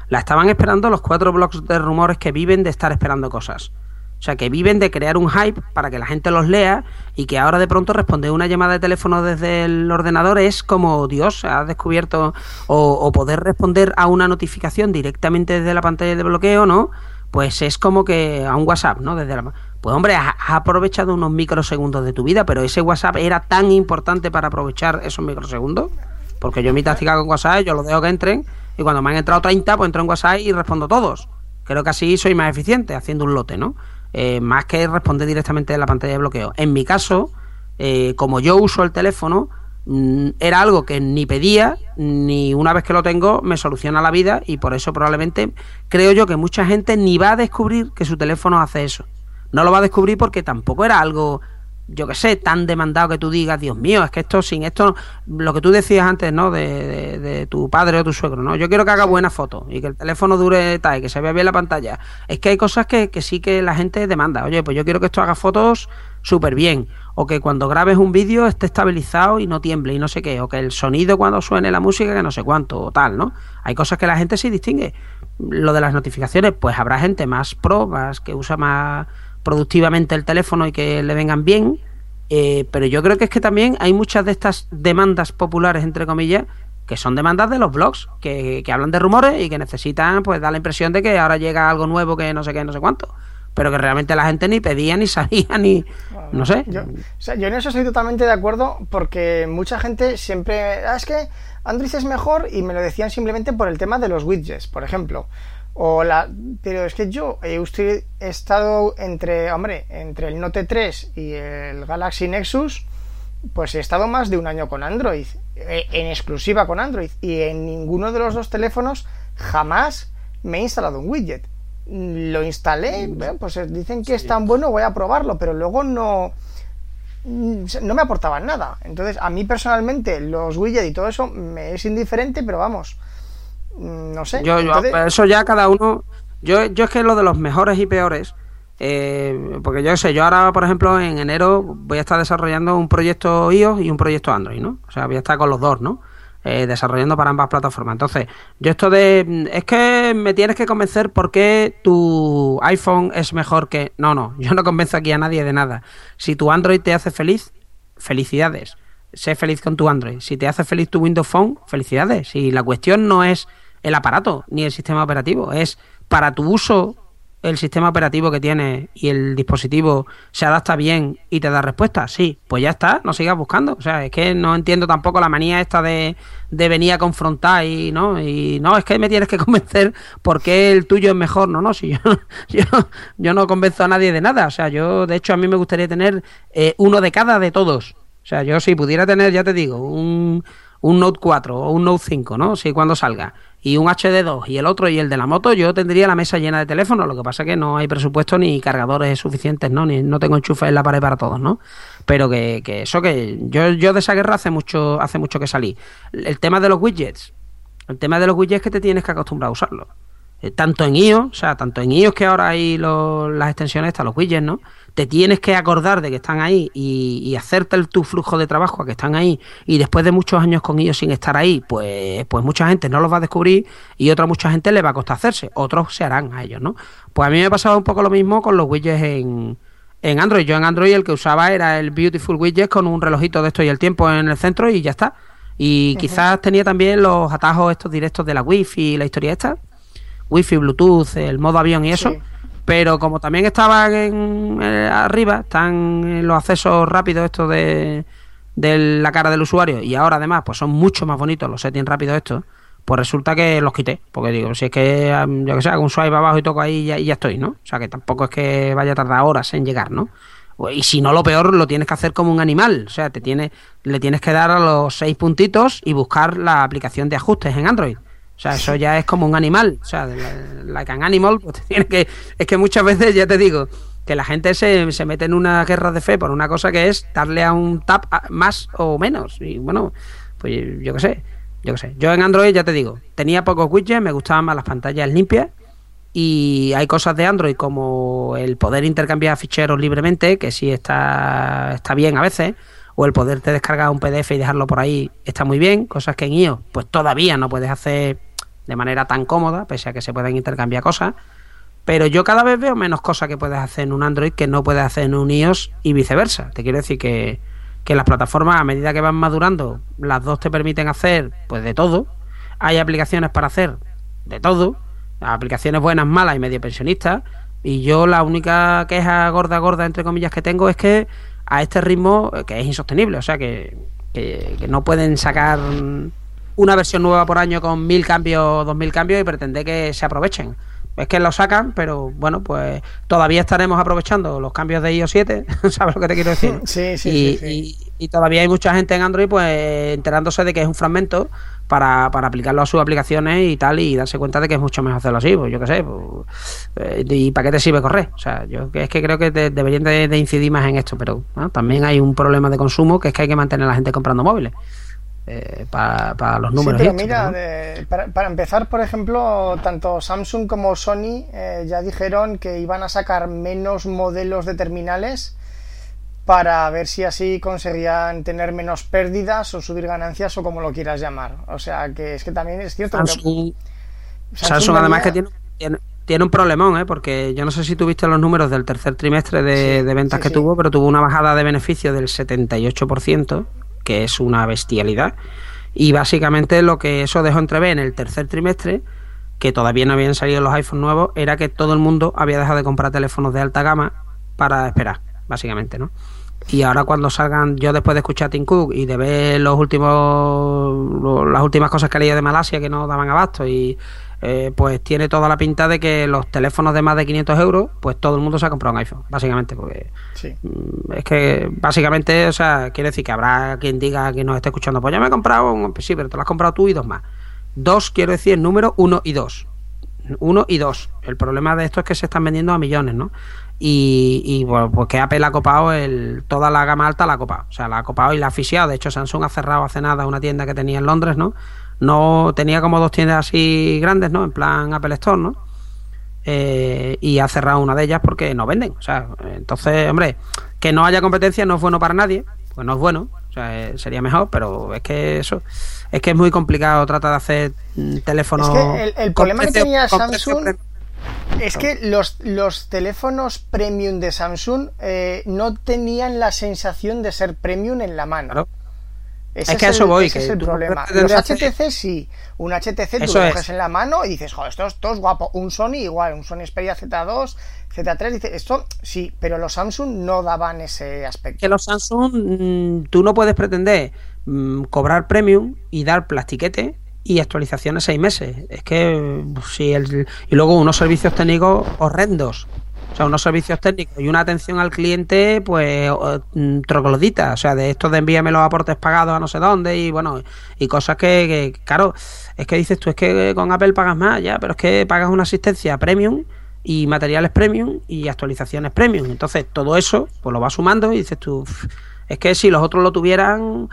La estaban esperando los 4 blogs de rumores que viven de estar esperando cosas. O sea, que viven de crear un hype para que la gente los lea y que ahora de pronto responder una llamada de teléfono desde el ordenador es como, Dios, has descubierto, o poder responder a una notificación directamente desde la pantalla de bloqueo, ¿no? Pues es como que a un WhatsApp, ¿no? Pues hombre, has aprovechado unos microsegundos de tu vida, pero ese WhatsApp era tan importante para aprovechar esos microsegundos, porque yo mi táctica con WhatsApp, yo lo dejo que entren y cuando me han entrado 30, pues entro en WhatsApp y respondo todos. Creo que así soy más eficiente haciendo un lote, ¿no? Más que responder directamente en la pantalla de bloqueo. En mi caso, como yo uso el teléfono, era algo que ni pedía, ni una vez que lo tengo me soluciona la vida, y por eso probablemente creo yo que mucha gente ni va a descubrir que su teléfono hace eso. No lo va a descubrir porque tampoco era algo, yo que sé, tan demandado que tú digas, Dios mío, es que esto, sin esto, lo que tú decías antes, ¿no? De tu padre o tu suegro, ¿no? Yo quiero que haga buenas fotos y que el teléfono dure tal, y que se vea bien la pantalla. Es que hay cosas que sí que la gente demanda. Oye, pues yo quiero que esto haga fotos súper bien, o que cuando grabes un vídeo esté estabilizado y no tiemble y no sé qué, o que el sonido cuando suene la música que no sé cuánto, o tal, ¿no? Hay cosas que la gente sí distingue. Lo de las notificaciones, pues habrá gente más pro, más que usa más productivamente el teléfono y que le vengan bien, pero yo creo que es que también hay muchas de estas demandas populares, entre comillas, que son demandas de los blogs, que hablan de rumores y que necesitan, pues, dar la impresión de que ahora llega algo nuevo que no sé qué, no sé cuánto, pero que realmente la gente ni pedía, ni sabía, ni... no sé. Yo en eso estoy totalmente de acuerdo, porque mucha gente siempre... es que Android es mejor, y me lo decían simplemente por el tema de los widgets, por ejemplo. Pero es que yo he estado entre el Note 3 y el Galaxy Nexus, pues he estado más de un año con Android, en exclusiva con Android, y en ninguno de los dos teléfonos jamás me he instalado un widget. Lo instalé, pues dicen que es tan bueno, voy a probarlo, pero luego no me aportaban nada. Entonces, a mí personalmente los widgets y todo eso me es indiferente, pero vamos, no sé. Entonces... eso ya cada uno. Yo es que lo de los mejores y peores, porque yo sé, yo ahora, por ejemplo, en enero voy a estar desarrollando un proyecto iOS y un proyecto Android, ¿no? O sea, voy a estar con los dos, ¿no? Desarrollando para ambas plataformas. Entonces, yo esto de... es que me tienes que convencer por qué tu iPhone es mejor que... No, yo no convenzo aquí a nadie de nada. Si tu Android te hace feliz, felicidades. Sé feliz con tu Android. Si te hace feliz tu Windows Phone, felicidades. Si la cuestión no es el aparato ni el sistema operativo, es para tu uso el sistema operativo que tienes y el dispositivo se adapta bien y te da respuesta, sí, pues ya está, no sigas buscando. O sea, es que no entiendo tampoco la manía esta de venir a confrontar y no, es que me tienes que convencer porque el tuyo es mejor. No, si yo no convenzo a nadie de nada. O sea, yo, de hecho, a mí me gustaría tener uno de cada de todos. O sea, yo si pudiera tener, ya te digo, un Note 4 o un Note 5, ¿no? Si cuando salga, y un HD2 y el otro y el de la moto, yo tendría la mesa llena de teléfonos. Lo que pasa es que no hay presupuesto ni cargadores suficientes, ¿no? No tengo enchufes en la pared para todos, ¿no? Pero que eso, que yo de esa guerra hace mucho que salí. El tema de los widgets que te tienes que acostumbrar a usarlo. Tanto en iOS, que ahora hay las extensiones estas, los widgets, ¿no? Te tienes que acordar de que están ahí y hacerte tu flujo de trabajo a que están ahí, y después de muchos años con ellos sin estar ahí, pues mucha gente no los va a descubrir y mucha gente le va a costar hacerse, otros se harán a ellos, ¿no? Pues a mí me pasaba un poco lo mismo con los widgets en Android. Yo en Android el que usaba era el Beautiful Widget con un relojito de esto y el tiempo en el centro y ya está. Y quizás tenía también los atajos estos directos de la Wi-Fi y la historia esta, Wi-Fi, Bluetooth, el modo avión y eso. Sí. Pero como también estaban arriba, están los accesos rápidos estos de la cara del usuario, y ahora además pues son mucho más bonitos los settings rápidos estos, pues resulta que los quité, porque digo, si es que yo que sé, hago un swipe abajo y toco ahí y ya estoy, ¿no? O sea, que tampoco es que vaya a tardar horas en llegar, ¿no? Y si no, lo peor, lo tienes que hacer como un animal. O sea, le tienes que dar a los 6 puntitos y buscar la aplicación de ajustes en Android. O sea, eso ya es como un animal. O sea, like an animal, pues es que muchas veces, ya te digo, que la gente se mete en una guerra de fe por una cosa que es darle a un tap más o menos. Y bueno, pues yo qué sé. Yo en Android, ya te digo, tenía pocos widgets, me gustaban más las pantallas limpias. Y hay cosas de Android como el poder intercambiar ficheros libremente, que sí está bien a veces, o el poderte descargar un PDF y dejarlo por ahí está muy bien, cosas que en iOS pues todavía no puedes hacer de manera tan cómoda, pese a que se pueden intercambiar cosas. Pero yo cada vez veo menos cosas que puedes hacer en un Android que no puedes hacer en un iOS y viceversa. Te quiero decir que las plataformas, a medida que van madurando, las dos te permiten hacer pues de todo. Hay aplicaciones para hacer de todo, aplicaciones buenas, malas y medio pensionistas. Y yo la única queja gorda, entre comillas, que tengo es que a este ritmo, que es insostenible, o sea que no pueden sacar una versión nueva por año con 1000 cambios, 2000 cambios y pretender que se aprovechen. Es que lo sacan, pero bueno, pues todavía estaremos aprovechando los cambios de iOS 7, ¿sabes lo que te quiero decir? Sí. Y todavía hay mucha gente en Android pues enterándose de que es un fragmento para aplicarlo a sus aplicaciones y tal, y darse cuenta de que es mucho mejor hacerlo así, pues yo qué sé, pues, ¿y para qué te sirve correr? O sea, yo es que creo que deberían de incidir más en esto, pero ¿no? También hay un problema de consumo, que es que hay que mantener a la gente comprando móviles. Para los números. Sí, pero mira, ¿no? Para empezar, por ejemplo, tanto Samsung como Sony ya dijeron que iban a sacar menos modelos de terminales para ver si así conseguían tener menos pérdidas o subir ganancias o como lo quieras llamar. O sea, que es que también es cierto Samsung además que tiene un problemón, porque yo no sé si tuviste los números del tercer trimestre de ventas que tuvo, pero tuvo una bajada de beneficio del 78%, que es una bestialidad, y básicamente lo que eso dejó entrever en el tercer trimestre, que todavía no habían salido los iPhones nuevos, era que todo el mundo había dejado de comprar teléfonos de alta gama para esperar, básicamente, ¿no? Y ahora cuando salgan, yo después de escuchar a Tim Cook y de ver las últimas cosas que he leído de Malasia que no daban abasto, y pues tiene toda la pinta de que los teléfonos de más de 500 euros, pues todo el mundo se ha comprado un iPhone, básicamente, porque es que básicamente, o sea, quiere decir que habrá quien diga que nos esté escuchando, pues ya me he comprado pues sí, pero te lo has comprado tú y dos más. Dos, quiero decir, el número 1 y 2. 1 y 2. El problema de esto es que se están vendiendo a millones, ¿no? Y bueno, pues que Apple ha copado toda la gama alta, la ha copado. O sea, la ha copado y la ha asfixiado. De hecho, Samsung ha cerrado hace nada una tienda que tenía en Londres, ¿no? No tenía como dos tiendas así grandes, ¿no? En plan Apple Store, ¿no? Y ha cerrado una de ellas porque no venden. O sea, entonces, hombre, que no haya competencia no es bueno para nadie, pues no es bueno. O sea, sería mejor, pero es que es muy complicado tratar de hacer teléfonos. Es que el problema que tenía Samsung es que los teléfonos premium de Samsung no tenían la sensación de ser premium en la mano. Claro. Es que a eso voy. Ese es el problema. Los HTC sí. Un HTC tú lo coges en la mano y dices, joder, esto es guapo. Un Sony igual, un Sony Xperia Z2, Z3, dices, esto sí, pero los Samsung no daban ese aspecto. Que los Samsung, tú no puedes pretender cobrar premium y dar plastiquete y actualizaciones 6 meses. Es que y luego unos servicios técnicos horrendos. O sea, unos servicios técnicos y una atención al cliente, pues, troglodita. O sea, de estos de envíame los aportes pagados a no sé dónde y bueno, y cosas que claro, es que dices tú, es que con Apple pagas más, ya, pero es que pagas una asistencia premium y materiales premium y actualizaciones premium. Entonces, todo eso, pues lo vas sumando y dices tú, es que si los otros lo tuvieran,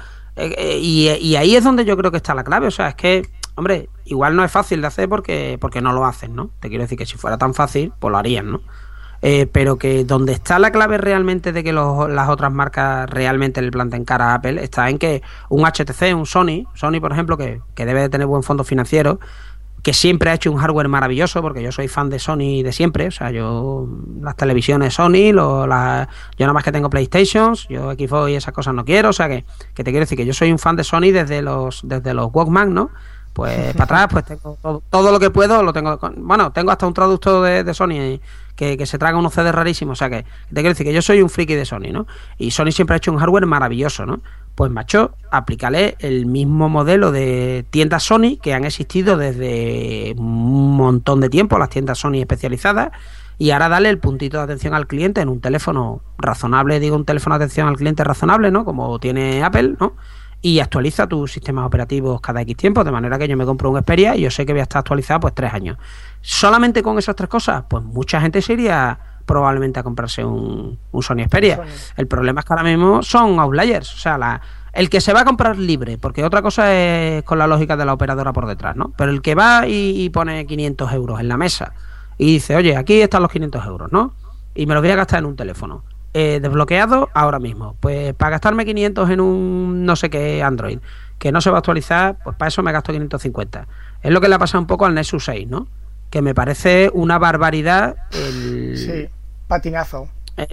y ahí es donde yo creo que está la clave. O sea, es que, hombre, igual no es fácil de hacer porque no lo hacen, ¿no? Te quiero decir que si fuera tan fácil, pues lo harían, ¿no? Pero que donde está la clave realmente de que las otras marcas realmente le planten cara a Apple está en que un HTC, un Sony por ejemplo, que debe de tener buen fondo financiero, que siempre ha hecho un hardware maravilloso, porque yo soy fan de Sony de siempre. O sea, yo las televisiones Sony, yo nada más que tengo PlayStations, yo Xbox y esas cosas no quiero. O sea, que te quiero decir que yo soy un fan de Sony desde los Walkman, ¿no? Pues para atrás, pues tengo todo lo que puedo, lo tengo. Bueno, tengo hasta un traductor de Sony que se traga unos CDs rarísimos. O sea, que te quiero decir que yo soy un friki de Sony, ¿no? Y Sony siempre ha hecho un hardware maravilloso, ¿no? Pues macho, aplícale el mismo modelo de tiendas Sony que han existido desde un montón de tiempo, las tiendas Sony especializadas, y ahora dale el puntito de atención al cliente en un teléfono razonable, digo un teléfono de atención al cliente razonable, ¿no? Como tiene Apple, ¿no? Y actualiza tus sistemas operativos cada X tiempo, de manera que yo me compro un Xperia y yo sé que voy a estar actualizado pues 3 años. Solamente con esas 3 cosas, pues mucha gente se iría probablemente a comprarse un Sony Xperia. El problema es que ahora mismo son outliers, o sea, el que se va a comprar libre, porque otra cosa es con la lógica de la operadora por detrás, ¿no? Pero el que va y pone 500 euros en la mesa y dice, oye, aquí están los 500 euros, ¿no? Y me los voy a gastar en un teléfono. Desbloqueado ahora mismo, pues para gastarme 500 en un no sé qué Android que no se va a actualizar, pues para eso me gasto 550. Es lo que le ha pasado un poco al Nexus 6, ¿no? Que me parece una barbaridad Sí, patinazo.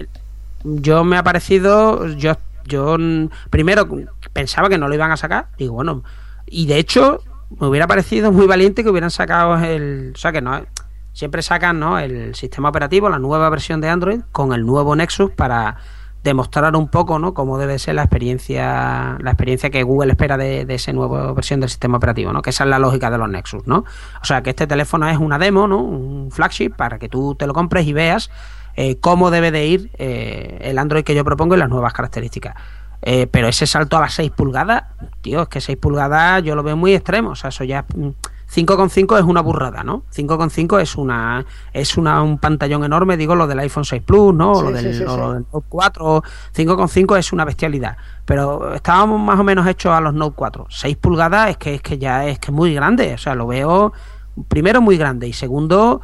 Yo me ha parecido... Yo primero pensaba que no lo iban a sacar. Digo, bueno... Y de hecho, me hubiera parecido muy valiente que hubieran sacado o sea, que no... Siempre sacan, ¿no?, el sistema operativo, la nueva versión de Android con el nuevo Nexus para demostrar un poco, ¿no?, cómo debe ser la experiencia que Google espera de esa nueva versión del sistema operativo, ¿no? Que esa es la lógica de los Nexus, ¿no? O sea, que este teléfono es una demo, ¿no?, un flagship para que tú te lo compres y veas cómo debe de ir el Android que yo propongo y las nuevas características. Pero ese salto a las 6 pulgadas, tío, es que 6 pulgadas yo lo veo muy extremo. O sea, eso ya 5,5 es una burrada, ¿no? 5,5 es un pantallón enorme, digo, lo del iPhone 6 Plus, ¿no? Sí, lo del Note 4. 5,5 es una bestialidad. Pero estábamos más o menos hechos a los Note 4. 6 pulgadas es que ya es muy grande. O sea, lo veo primero muy grande y segundo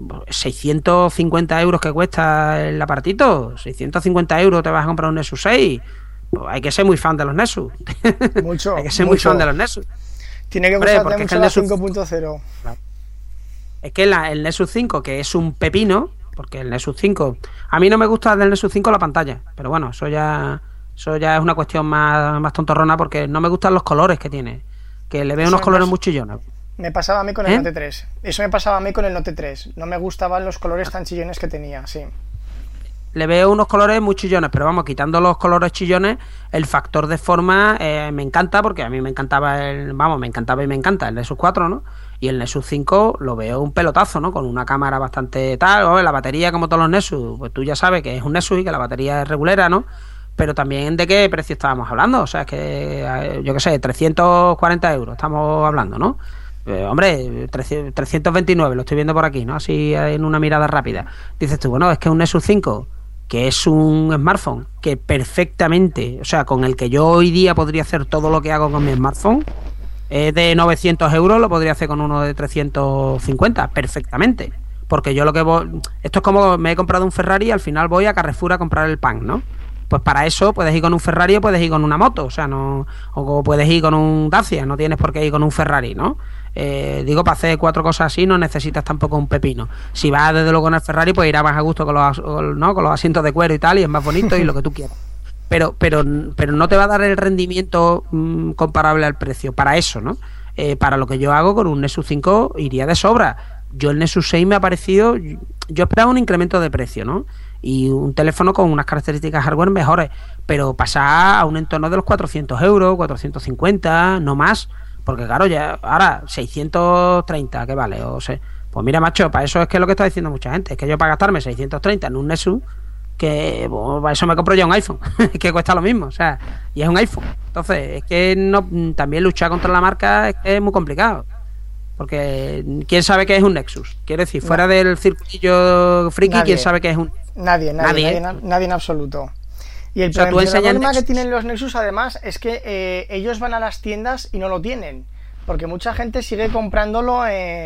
650 euros que cuesta el aparatito. 650 euros te vas a comprar un Nexus 6. Pues hay que ser muy fan de los Nexus. Mucho. Hay que ser muy fan de los Nexus. Tiene que gustarte mucho la 5.0. Claro. Es que el Nexus 5, que es un pepino, porque el Nexus 5... A mí no me gusta del Nexus 5 la pantalla, pero bueno, eso ya es una cuestión más tontorrona, porque no me gustan los colores que tiene, que le veo unos colores muy chillones. Me pasaba a mí con el Note 3. Eso me pasaba a mí con el Note 3. No me gustaban los colores tan chillones que tenía, sí. Le veo unos colores muy chillones, pero vamos, quitando los colores chillones, el factor de forma me encanta, porque a mí me encantaba me encantaba y me encanta el Nexus 4, ¿no? Y el Nexus 5 lo veo un pelotazo, ¿no? Con una cámara bastante tal, la batería como todos los Nexus, pues tú ya sabes que es un Nexus y que la batería es regulera, ¿no? Pero también de qué precio estábamos hablando, o sea, es que, yo qué sé, 340 euros estamos hablando, ¿no? Hombre, 329, lo estoy viendo por aquí, ¿no? Así en una mirada rápida. Dices tú, bueno, es que un Nexus 5... que es un smartphone que perfectamente, o sea, con el que yo hoy día podría hacer todo lo que hago con mi smartphone, de 900 euros lo podría hacer con uno de 350, perfectamente. Porque yo esto es como me he comprado un Ferrari y al final voy a Carrefour a comprar el pan, ¿no? Pues para eso puedes ir con un Ferrari o puedes ir con una moto, o sea, no, o puedes ir con un Dacia, no tienes por qué ir con un Ferrari, ¿no? Digo, para hacer 4 cosas así no necesitas tampoco un pepino. Si vas desde luego con el Ferrari, pues irá más a gusto con los asientos de cuero y tal, y es más bonito y lo que tú quieras. Pero no te va a dar el rendimiento comparable al precio para eso, ¿no? Para lo que yo hago con un Nexus 5 iría de sobra. Yo el Nexus 6 me ha parecido, yo esperaba un incremento de precio, ¿no? Y un teléfono con unas características hardware mejores, pero pasar a un entorno de los 400 euros, 450, no más. Porque claro, ya ahora 630, ¿qué vale? O sea, pues mira, macho, para eso es que es lo que está diciendo mucha gente. Es que yo para gastarme 630 en un Nexus, que bueno, para eso me compro ya un iPhone, que cuesta lo mismo, o sea, y es un iPhone. Entonces, es que no, también luchar contra la marca es muy complicado. Porque ¿quién sabe qué es un Nexus? Quiero decir, fuera del circuitillo friki, ¿quién sabe qué es un Nexus? Nadie en absoluto. Y el problema que tienen los Nexus además es que ellos van a las tiendas y no lo tienen, porque mucha gente sigue comprándolo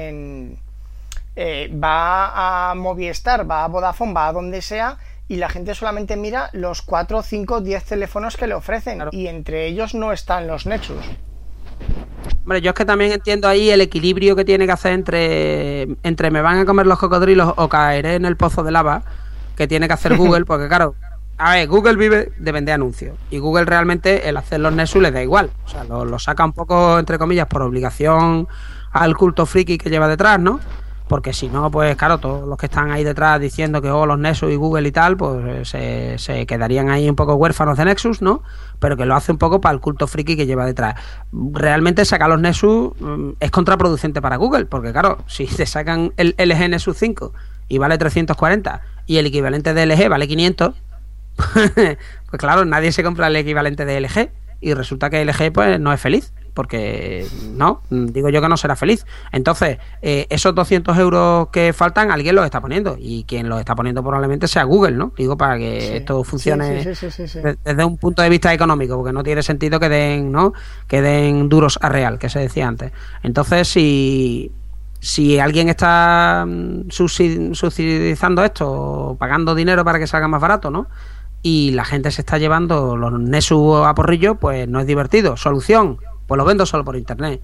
va a Movistar, va a Vodafone, va a donde sea, y la gente solamente mira los 4, 5, 10 teléfonos que le ofrecen, claro. Y entre ellos no están los Nexus. Hombre, yo es que también entiendo ahí el equilibrio que tiene que hacer entre me van a comer los cocodrilos o caeré en el pozo de lava que tiene que hacer Google, porque claro, a ver, Google vive de vender anuncios y Google realmente el hacer los Nexus les da igual, o sea, lo saca un poco, entre comillas, por obligación al culto friki que lleva detrás, ¿no? Porque si no, pues claro, todos los que están ahí detrás diciendo que los Nexus y Google y tal, pues se quedarían ahí un poco huérfanos de Nexus, ¿no? Pero que lo hace un poco para el culto friki que lleva detrás. Realmente sacar los Nexus es contraproducente para Google, porque claro, si te sacan el LG Nexus 5 y vale 340 y el equivalente de LG vale 500, pues claro, nadie se compra el equivalente de LG y resulta que LG pues no es feliz, porque no, digo yo que no será feliz. Entonces, esos 200 euros que faltan, alguien los está poniendo, y quien los está poniendo probablemente sea Google, ¿no? Digo, para que esto funcione desde un punto de vista económico, porque no tiene sentido que den duros a real, que se decía antes. Entonces, si alguien está subsidiando esto, pagando dinero para que salga más barato, ¿no? Y la gente se está llevando los Nexus a porrillo, pues no es divertido. Solución, pues lo vendo solo por internet.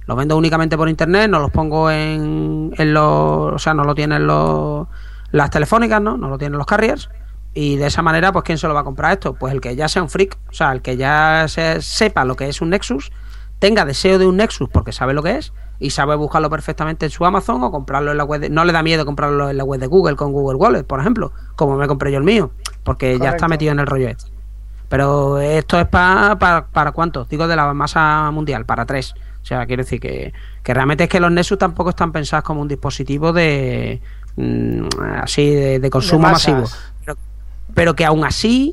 Los vendo únicamente por internet, no los pongo en los, o sea, no lo tienen las telefónicas, ¿no? No lo tienen los carriers. Y de esa manera, pues ¿quién se lo va a comprar esto? Pues el que ya sea un freak, o sea, el que ya sepa lo que es un Nexus, tenga deseo de un Nexus porque sabe lo que es y sabe buscarlo perfectamente en su Amazon o comprarlo en la web no le da miedo comprarlo en la web de Google con Google Wallet, por ejemplo, como me compré yo el mío, porque Correcto. Ya está metido en el rollo este. Pero esto es para ¿cuántos? Digo, de la masa mundial, para 3. O sea, quiero decir que realmente es que los Nexus tampoco están pensados como un dispositivo de así de consumo masivo. Pero que aún así,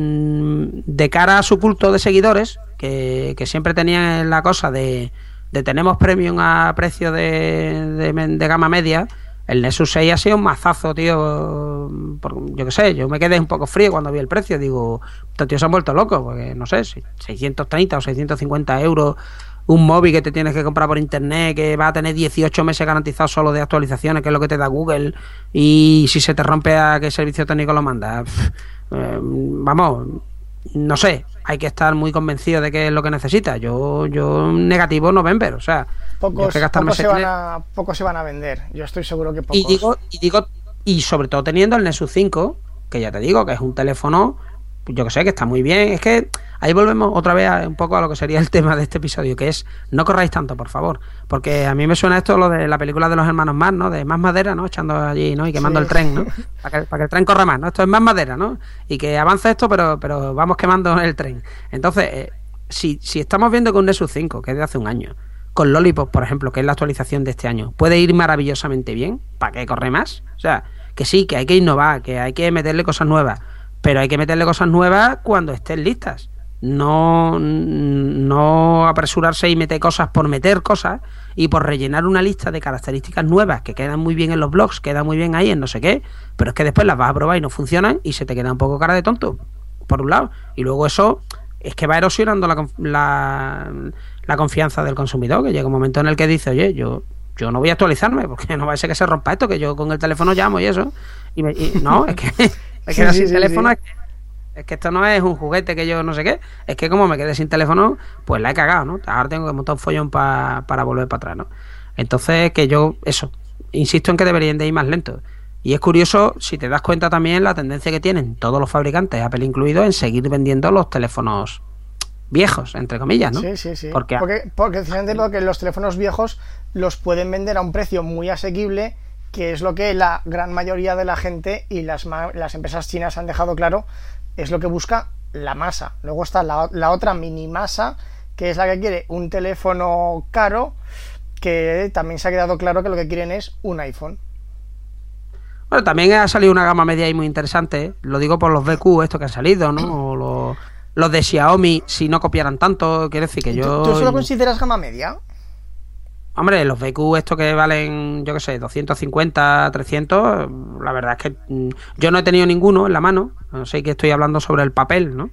de cara a su culto de seguidores, que siempre tenían la cosa de tenemos premium a precio de gama media, el Nexus 6 ha sido un mazazo, tío. Yo qué sé, yo me quedé un poco frío cuando vi el precio. Digo, estos tíos se han vuelto locos, porque no sé, 630 o 650 euros, un móvil que te tienes que comprar por internet, que va a tener 18 meses garantizados solo de actualizaciones, que es lo que te da Google, y si se te rompe, ¿a qué servicio técnico lo manda? Vamos, no sé, hay que estar muy convencido de que es lo que necesita. Yo negativo November, o sea, pocos se van a vender. Yo estoy seguro que pocos. Y sobre todo teniendo el Nexus 5, que ya te digo que es un teléfono, yo que sé, que está muy bien. Es que ahí volvemos otra vez un poco a lo que sería el tema de este episodio, que es no corráis tanto, por favor, porque a mí me suena esto lo de la película de los hermanos Marx, ¿no? De más madera, ¿no? Echando allí, ¿no? Y quemando el tren, ¿no? Para que el tren corra más, ¿no? Esto es más madera, ¿no? Y que avance esto, pero vamos quemando el tren. Entonces, si estamos viendo que un Nexus 5, que es de hace un año, con Lollipop, por ejemplo, que es la actualización de este año, puede ir maravillosamente bien, ¿para qué corre más? O sea, que sí, que hay que innovar, que hay que meterle cosas nuevas, pero hay que meterle cosas nuevas cuando estén listas. No apresurarse y meter cosas por meter cosas y por rellenar una lista de características nuevas que quedan muy bien en los blogs, quedan muy bien ahí en no sé qué, pero es que después las vas a probar y no funcionan y se te queda un poco cara de tonto, por un lado. Y luego eso es que va erosionando la confianza del consumidor, que llega un momento en el que dice, oye, yo no voy a actualizarme porque no va a ser que se rompa esto, que yo con el teléfono llamo y eso. No, es que me quedo sin teléfono. Es que esto no es un juguete que yo no sé qué. Es que como me quedé sin teléfono, pues la he cagado, ¿no? Ahora tengo que montar un follón para volver para atrás, ¿no? Entonces, que yo, eso, insisto en que deberían de ir más lentos. Y es curioso, si te das cuenta también, la tendencia que tienen todos los fabricantes, Apple incluido, en seguir vendiendo los teléfonos viejos, entre comillas, ¿no? Sí. Porque precisamente porque los teléfonos viejos los pueden vender a un precio muy asequible, que es lo que la gran mayoría de la gente y las empresas chinas han dejado claro, es lo que busca la masa. Luego está la otra mini masa, que es la que quiere un teléfono caro, que también se ha quedado claro que lo que quieren es un iPhone. Bueno, también ha salido una gama media ahí muy interesante, ¿eh? Lo digo por los BQ estos que han salido, ¿no? O los de Xiaomi, si no copiaran tanto, quiere decir que yo... ¿Tú solo consideras gama media? Hombre, los BQ estos que valen, yo qué sé, 250, 300, la verdad es que yo no he tenido ninguno en la mano, no sé, que estoy hablando sobre el papel, ¿no?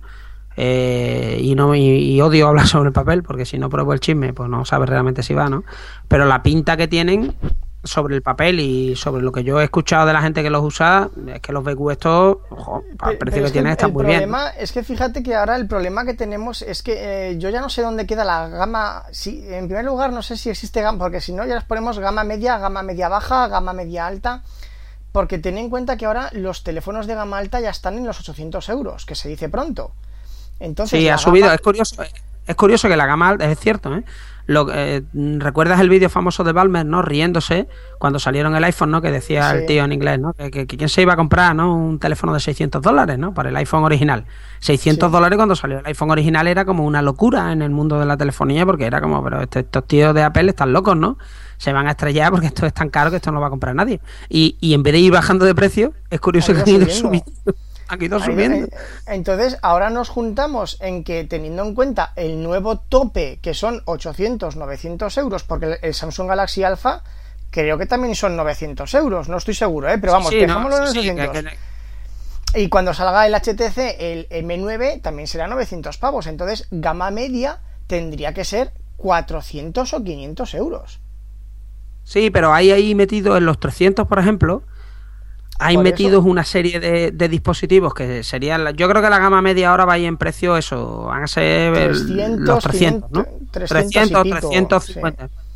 Y odio hablar sobre el papel, porque si no pruebo el chisme, pues no sabes realmente si va, ¿no? Pero la pinta que tienen sobre el papel y sobre lo que yo he escuchado de la gente que los usa, es que los BQ estos, ojo, al precio que tienen están muy bien. El problema es que fíjate que ahora el problema que tenemos es que yo ya no sé dónde queda la gama. En primer lugar, no sé si existe gama, porque si no ya les ponemos gama media baja, gama media alta, porque ten en cuenta que ahora los teléfonos de gama alta ya están en los 800 euros, que se dice pronto. Entonces, sí, ha subido. Es curioso que la gama alta, es cierto, ¿eh? ¿Recuerdas el vídeo famoso de Balmer, ¿no? Riéndose cuando salieron el iPhone, ¿no? Que decía el tío en inglés, ¿no? Que quién se iba a comprar, ¿no? Un teléfono de $600, ¿no? Para el iPhone original. $600 cuando salió el iPhone original era como una locura en el mundo de la telefonía, porque era como, pero estos tíos de Apple están locos, ¿no? Se van a estrellar porque esto es tan caro que esto no lo va a comprar nadie. Y en vez de ir bajando de precio, es curioso que han ido subiendo. Aquí todo subiendo. Entonces ahora nos juntamos en que, teniendo en cuenta el nuevo tope, que son 800, 900 euros, porque el Samsung Galaxy Alpha creo que también son 900 euros, no estoy seguro, pero vamos, dejámoslo en 800. Y cuando salga el HTC, el M9, también será 900 pavos. Entonces gama media tendría que ser 400 o 500 euros. Sí, pero ahí metido en los 300, por ejemplo, hay metidos una serie de dispositivos que serían... Yo creo que la gama media ahora va a ir en precio, eso, van a ser 300, los 300, ¿no? 300 350.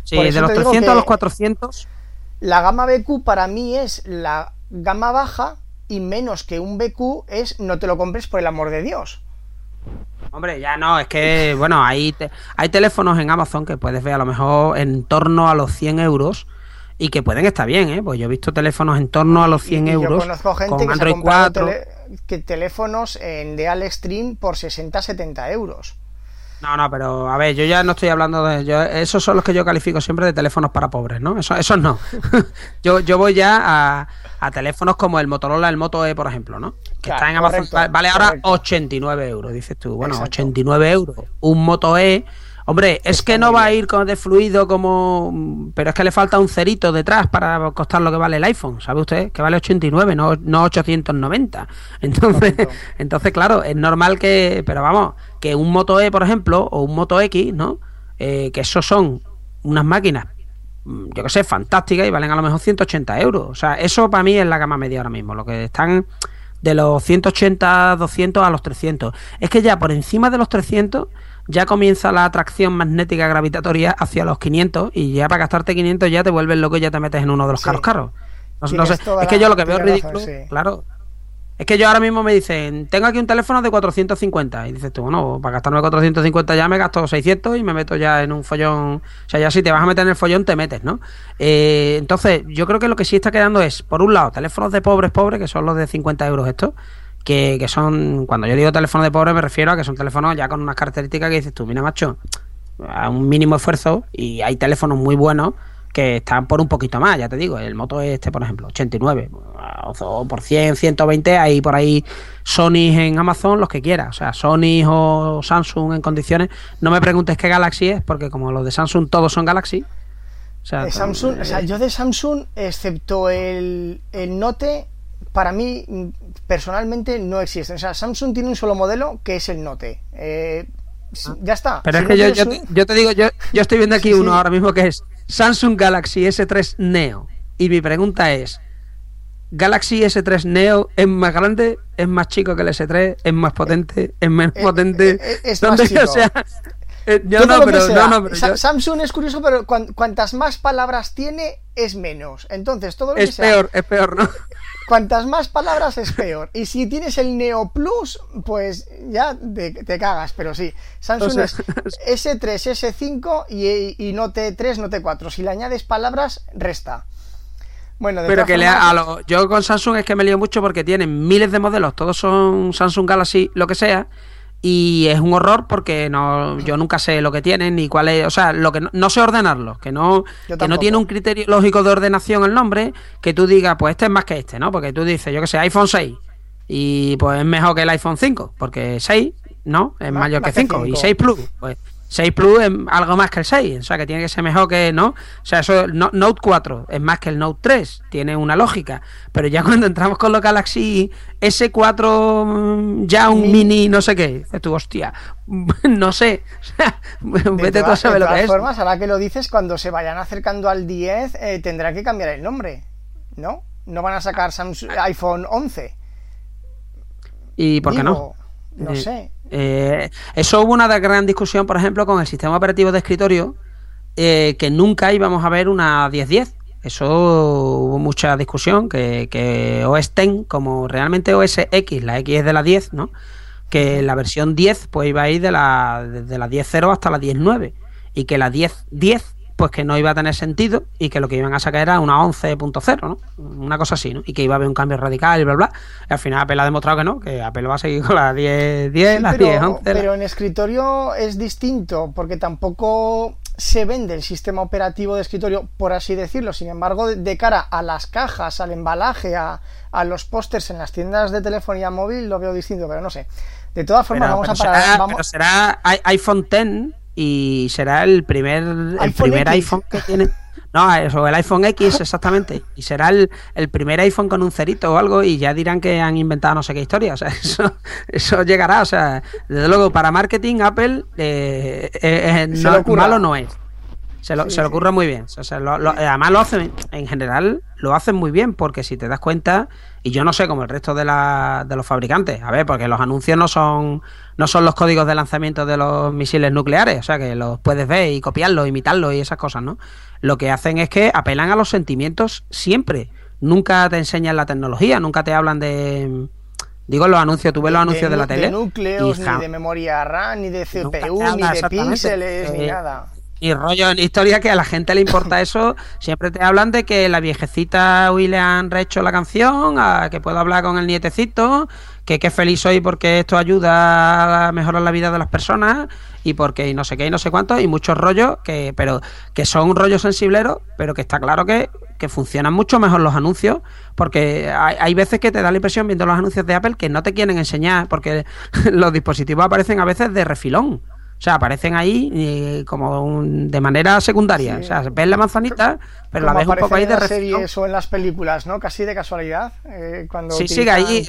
Sí, de los 300 a los 400. La gama BQ para mí es la gama baja y menos que un BQ es no te lo compres por el amor de Dios. Hombre, ya no, es que, bueno, hay teléfonos en Amazon que puedes ver a lo mejor en torno a los 100 euros y que pueden estar bien, ¿eh? Pues yo he visto teléfonos en torno a los 100 euros. Yo conozco gente con que Android se ha comprado 4. teléfonos en Real Extreme por 60-70 euros. No, pero a ver, yo ya no estoy hablando de... esos son los que yo califico siempre de teléfonos para pobres, ¿no? Esos no. yo voy ya a teléfonos como el Motorola, el Moto E, por ejemplo, ¿no? Que Claro, está en Amazon, correcto, vale ahora correcto. 89 euros, dices tú. Bueno, Exacto. 89 euros. Un Moto E... Hombre, es que no va a ir de fluido como... Pero es que le falta un cerito detrás para costar lo que vale el iPhone, ¿sabe usted? Que vale 89, no 890. Entonces, claro, es normal que... Pero vamos, que un Moto E, por ejemplo, o un Moto X, ¿no? Que esos son unas máquinas, yo que sé, fantásticas y valen a lo mejor 180 euros. O sea, eso para mí es la gama media ahora mismo. Lo que están de los 180, 200 a los 300. Es que ya por encima de los 300... ya comienza la atracción magnética gravitatoria hacia los 500 y ya para gastarte 500 ya te vuelves loco y ya te metes en uno de los carros. No sé, es que yo lo que veo ridículo, claro, es que yo ahora mismo me dicen, tengo aquí un teléfono de 450 y dices tú, bueno, para gastarme 450 ya me gasto 600 y me meto ya en un follón. O sea, ya si te vas a meter en el follón te metes, ¿no? Entonces yo creo que lo que sí está quedando es, por un lado, teléfonos de pobres, que son los de 50 euros estos, que son, cuando yo digo teléfono de pobre me refiero a que son teléfonos ya con unas características que dices tú, mira macho, a un mínimo esfuerzo, y hay teléfonos muy buenos que están por un poquito más, ya te digo, el Moto este por ejemplo, 89 o por 100, 120, hay por ahí Sony en Amazon, los que quieras, o sea, Sony o Samsung en condiciones. No me preguntes qué Galaxy es, porque como los de Samsung todos son Galaxy. O sea, de Samsung, o sea, yo de Samsung, excepto el Note, para mí personalmente no existe. O sea, Samsung tiene un solo modelo que es el Note. Ya está. Pero si es no que yo te digo, yo estoy viendo aquí uno ahora mismo que es Samsung Galaxy S3 Neo. Y mi pregunta es, ¿Galaxy S3 Neo es más grande, es más chico que el S3, es más potente, es menos potente? Es más chico. O sea, Samsung es curioso, pero cuantas más palabras tiene, es menos. Entonces, todo lo que sea... Es peor, ¿no? Cuantas más palabras es peor. Y si tienes el Neo Plus, pues ya te cagas. Pero sí, Samsung es S3, S5 y Note 3, Note 4. Si le añades palabras, resta. Bueno, pero que yo con Samsung es que me lío mucho porque tienen miles de modelos. Todos son Samsung Galaxy, lo que sea. Y es un horror porque yo nunca sé lo que tienen ni cuál es, o sea, lo que no sé ordenarlo, que no tiene un criterio lógico de ordenación el nombre, que tú digas, pues este es más que este, ¿no? Porque tú dices, yo que sé, iPhone 6 y pues es mejor que el iPhone 5, porque 6, ¿no? Es mayor que 5 y 6 Plus, pues 6 Plus es algo más que el 6, o sea, que tiene que ser mejor que, ¿no? O sea, eso, Note 4 es más que el Note 3, tiene una lógica, pero ya cuando entramos con los Galaxy S4, ya un mini no sé qué, dices tú, hostia, no sé, o sea, vete tú a saber lo que es. De todas formas, ahora que lo dices, cuando se vayan acercando al 10, tendrá que cambiar el nombre, ¿no? No van a sacar iPhone 11. ¿Y por qué no? No sé. Eso hubo una gran discusión, por ejemplo, con el sistema operativo de escritorio, que nunca íbamos a ver una 1010. Eso hubo mucha discusión, que OS X, como realmente OS X, la X es de la 10, ¿no? Que la versión 10 pues iba a ir desde la 10.0 hasta la 10.9 y que la 10.10 pues que no iba a tener sentido y que lo que iban a sacar era una 11.0, ¿no? Una cosa así, ¿no? Y que iba a haber un cambio radical y bla, bla. Y al final Apple ha demostrado que no, que Apple va a seguir con la 10.10, sí, las 10.11. Pero en escritorio es distinto, porque tampoco se vende el sistema operativo de escritorio, por así decirlo. Sin embargo, de cara a las cajas, al embalaje, a los pósters en las tiendas de telefonía móvil, lo veo distinto, pero no sé. De todas formas, vamos a parar. Pero será iPhone X y será el primer iPhone que tiene. No, eso, el iPhone X, exactamente. Y será el primer iPhone con un cerito o algo, y ya dirán que han inventado no sé qué historia. O sea, eso llegará. O sea, desde luego, para marketing, Apple malo no es. Se lo ocurre muy bien. O sea, además lo hacen, en general, lo hacen muy bien, porque si te das cuenta, y yo no sé como el resto de los fabricantes, a ver, porque los anuncios no son los códigos de lanzamiento de los misiles nucleares, o sea, que los puedes ver y copiarlos, imitarlos y esas cosas, ¿no? Lo que hacen es que apelan a los sentimientos siempre. Nunca te enseñan la tecnología, nunca te hablan de... Digo, los anuncios, tú ves los anuncios de la tele. De núcleos, ni de memoria RAM, ni de CPU, ni de píxeles, ni nada. Y rollo en historia que a la gente le importa eso. Siempre te hablan de que la viejecita hoy le han rehecho la canción, a que puedo hablar con el nietecito, que qué feliz soy porque esto ayuda a mejorar la vida de las personas, y porque y no sé qué y no sé cuánto, y muchos rollos pero que son rollos sensibleros, pero que está claro que funcionan mucho mejor los anuncios, porque hay veces que te da la impresión viendo los anuncios de Apple que no te quieren enseñar, porque los dispositivos aparecen a veces de refilón. O sea, aparecen ahí como de manera secundaria. Sí. O sea, ves la manzanita, pero la ves un poco ahí de refilón. En las series o en las películas, ¿no? Casi de casualidad. Cuando sí, sigue ahí.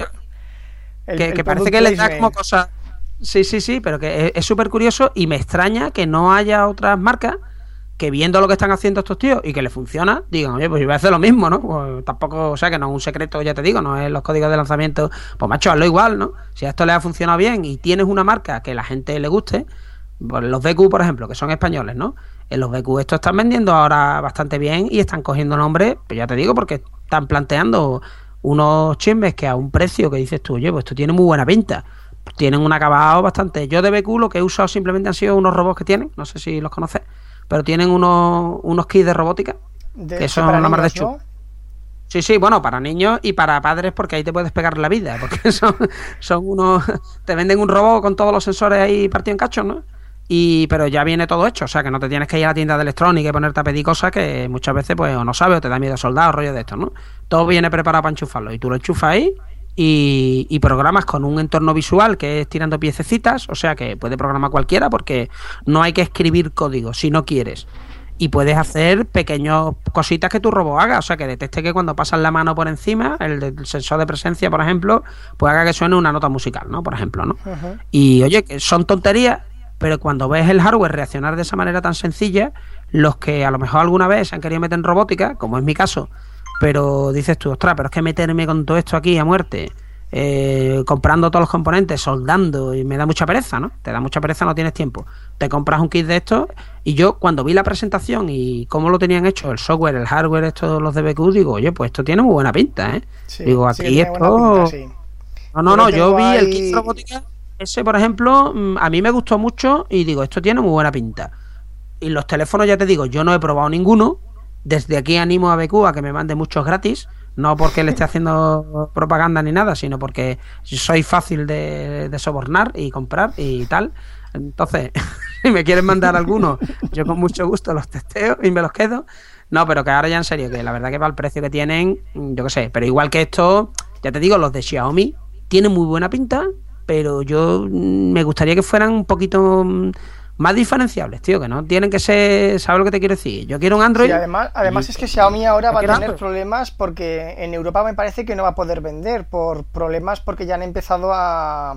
Que parece que les da como cosas. Sí, pero que es súper curioso, y me extraña que no haya otras marcas que, viendo lo que están haciendo estos tíos y que les funciona, digan, oye, pues yo voy a hacer lo mismo, ¿no? Pues tampoco, o sea, que no es un secreto, ya te digo, no es los códigos de lanzamiento. Pues macho, hazlo igual, ¿no? Si a esto le ha funcionado bien y tienes una marca que a la gente le guste, pues los BQ, por ejemplo, que son españoles, ¿no? En los BQ estos están vendiendo ahora bastante bien y están cogiendo nombres, pues ya te digo, porque están planteando unos chimbes que a un precio que dices tú, oye, pues esto tiene muy buena pinta. Tienen un acabado bastante. Yo de BQ lo que he usado simplemente han sido unos robots que tienen, no sé si los conoces, pero tienen unos kits de robótica que son una mar de chulo. Sí, bueno, para niños y para padres, porque ahí te puedes pegar la vida, porque son unos... Te venden un robot con todos los sensores ahí partidos en cachos, ¿no? Pero ya viene todo hecho, o sea que no te tienes que ir a la tienda de electrónica y ponerte a pedir cosas que muchas veces pues o no sabes o te da miedo soldar o rollo de esto, ¿no? Todo viene preparado para enchufarlo y tú lo enchufas ahí y programas con un entorno visual que es tirando piececitas, o sea que puede programar cualquiera, porque no hay que escribir código si no quieres, y puedes hacer pequeñas cositas que tu robot haga, o sea que detecte que cuando pasas la mano por encima, el sensor de presencia, por ejemplo, pues haga que suene una nota musical, ¿no? Por ejemplo, ¿no? Uh-huh. Y oye, que son tonterías, pero cuando ves el hardware reaccionar de esa manera tan sencilla, los que a lo mejor alguna vez se han querido meter en robótica, como es mi caso, pero dices tú, ostras, pero es que meterme con todo esto aquí a muerte, comprando todos los componentes, soldando, y me da mucha pereza, ¿no? Te da mucha pereza, no tienes tiempo. Te compras un kit de estos, y yo cuando vi la presentación y cómo lo tenían hecho, el software, el hardware, estos los de BQ, digo, oye, pues esto tiene muy buena pinta, ¿eh? Sí, digo, aquí sí, esto... Pinta, sí. No, yo vi el kit de robótica, ese por ejemplo, a mí me gustó mucho, y digo, esto tiene muy buena pinta. Y los teléfonos, ya te digo, yo no he probado ninguno. Desde aquí animo a BQ a que me mande muchos gratis, no porque le esté haciendo propaganda ni nada, sino porque soy fácil de sobornar y comprar y tal. Entonces, si me quieren mandar algunos, yo con mucho gusto los testeo y me los quedo. No, pero que ahora ya en serio, que la verdad que para el precio que tienen, yo qué sé, pero igual que esto, ya te digo, los de Xiaomi tienen muy buena pinta, pero yo me gustaría que fueran un poquito más diferenciables, tío, que no tienen que ser, ¿sabes lo que te quiero decir? Yo quiero un Android. Sí, además es que Xiaomi ahora va a tener problemas, porque en Europa me parece que no va a poder vender por problemas, porque ya han empezado a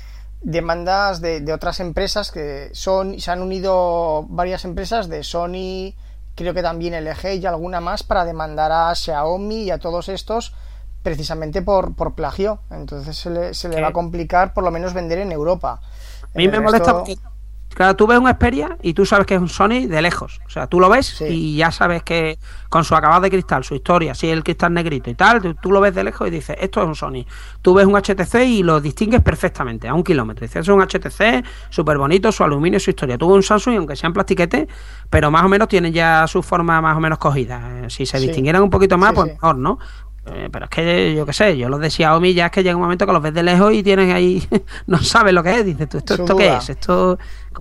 demandas de otras empresas que se han unido varias empresas de Sony, creo que también LG y alguna más, para demandar a Xiaomi y a todos estos precisamente por plagio. Entonces se le va a complicar por lo menos vender en Europa. A mí me molesta porque, claro, tú ves un Xperia y tú sabes que es un Sony de lejos. O sea, tú lo ves y ya sabes que con su acabado de cristal, su historia, si el cristal negrito y tal, tú lo ves de lejos y dices, esto es un Sony. Tú ves un HTC y lo distingues perfectamente a 1 kilómetro. Dices, es un HTC súper bonito, su aluminio, su historia. Tú ves un Samsung, aunque sean plastiquete, pero más o menos tienen ya su forma más o menos cogida. Si se distinguieran un poquito más, pues mejor, ¿no? Pero es que yo qué sé, yo los de Xiaomi ya es que llega un momento que los ves de lejos y tienes ahí, no sabes lo que es, dices tú, ¿esto qué es? Esto,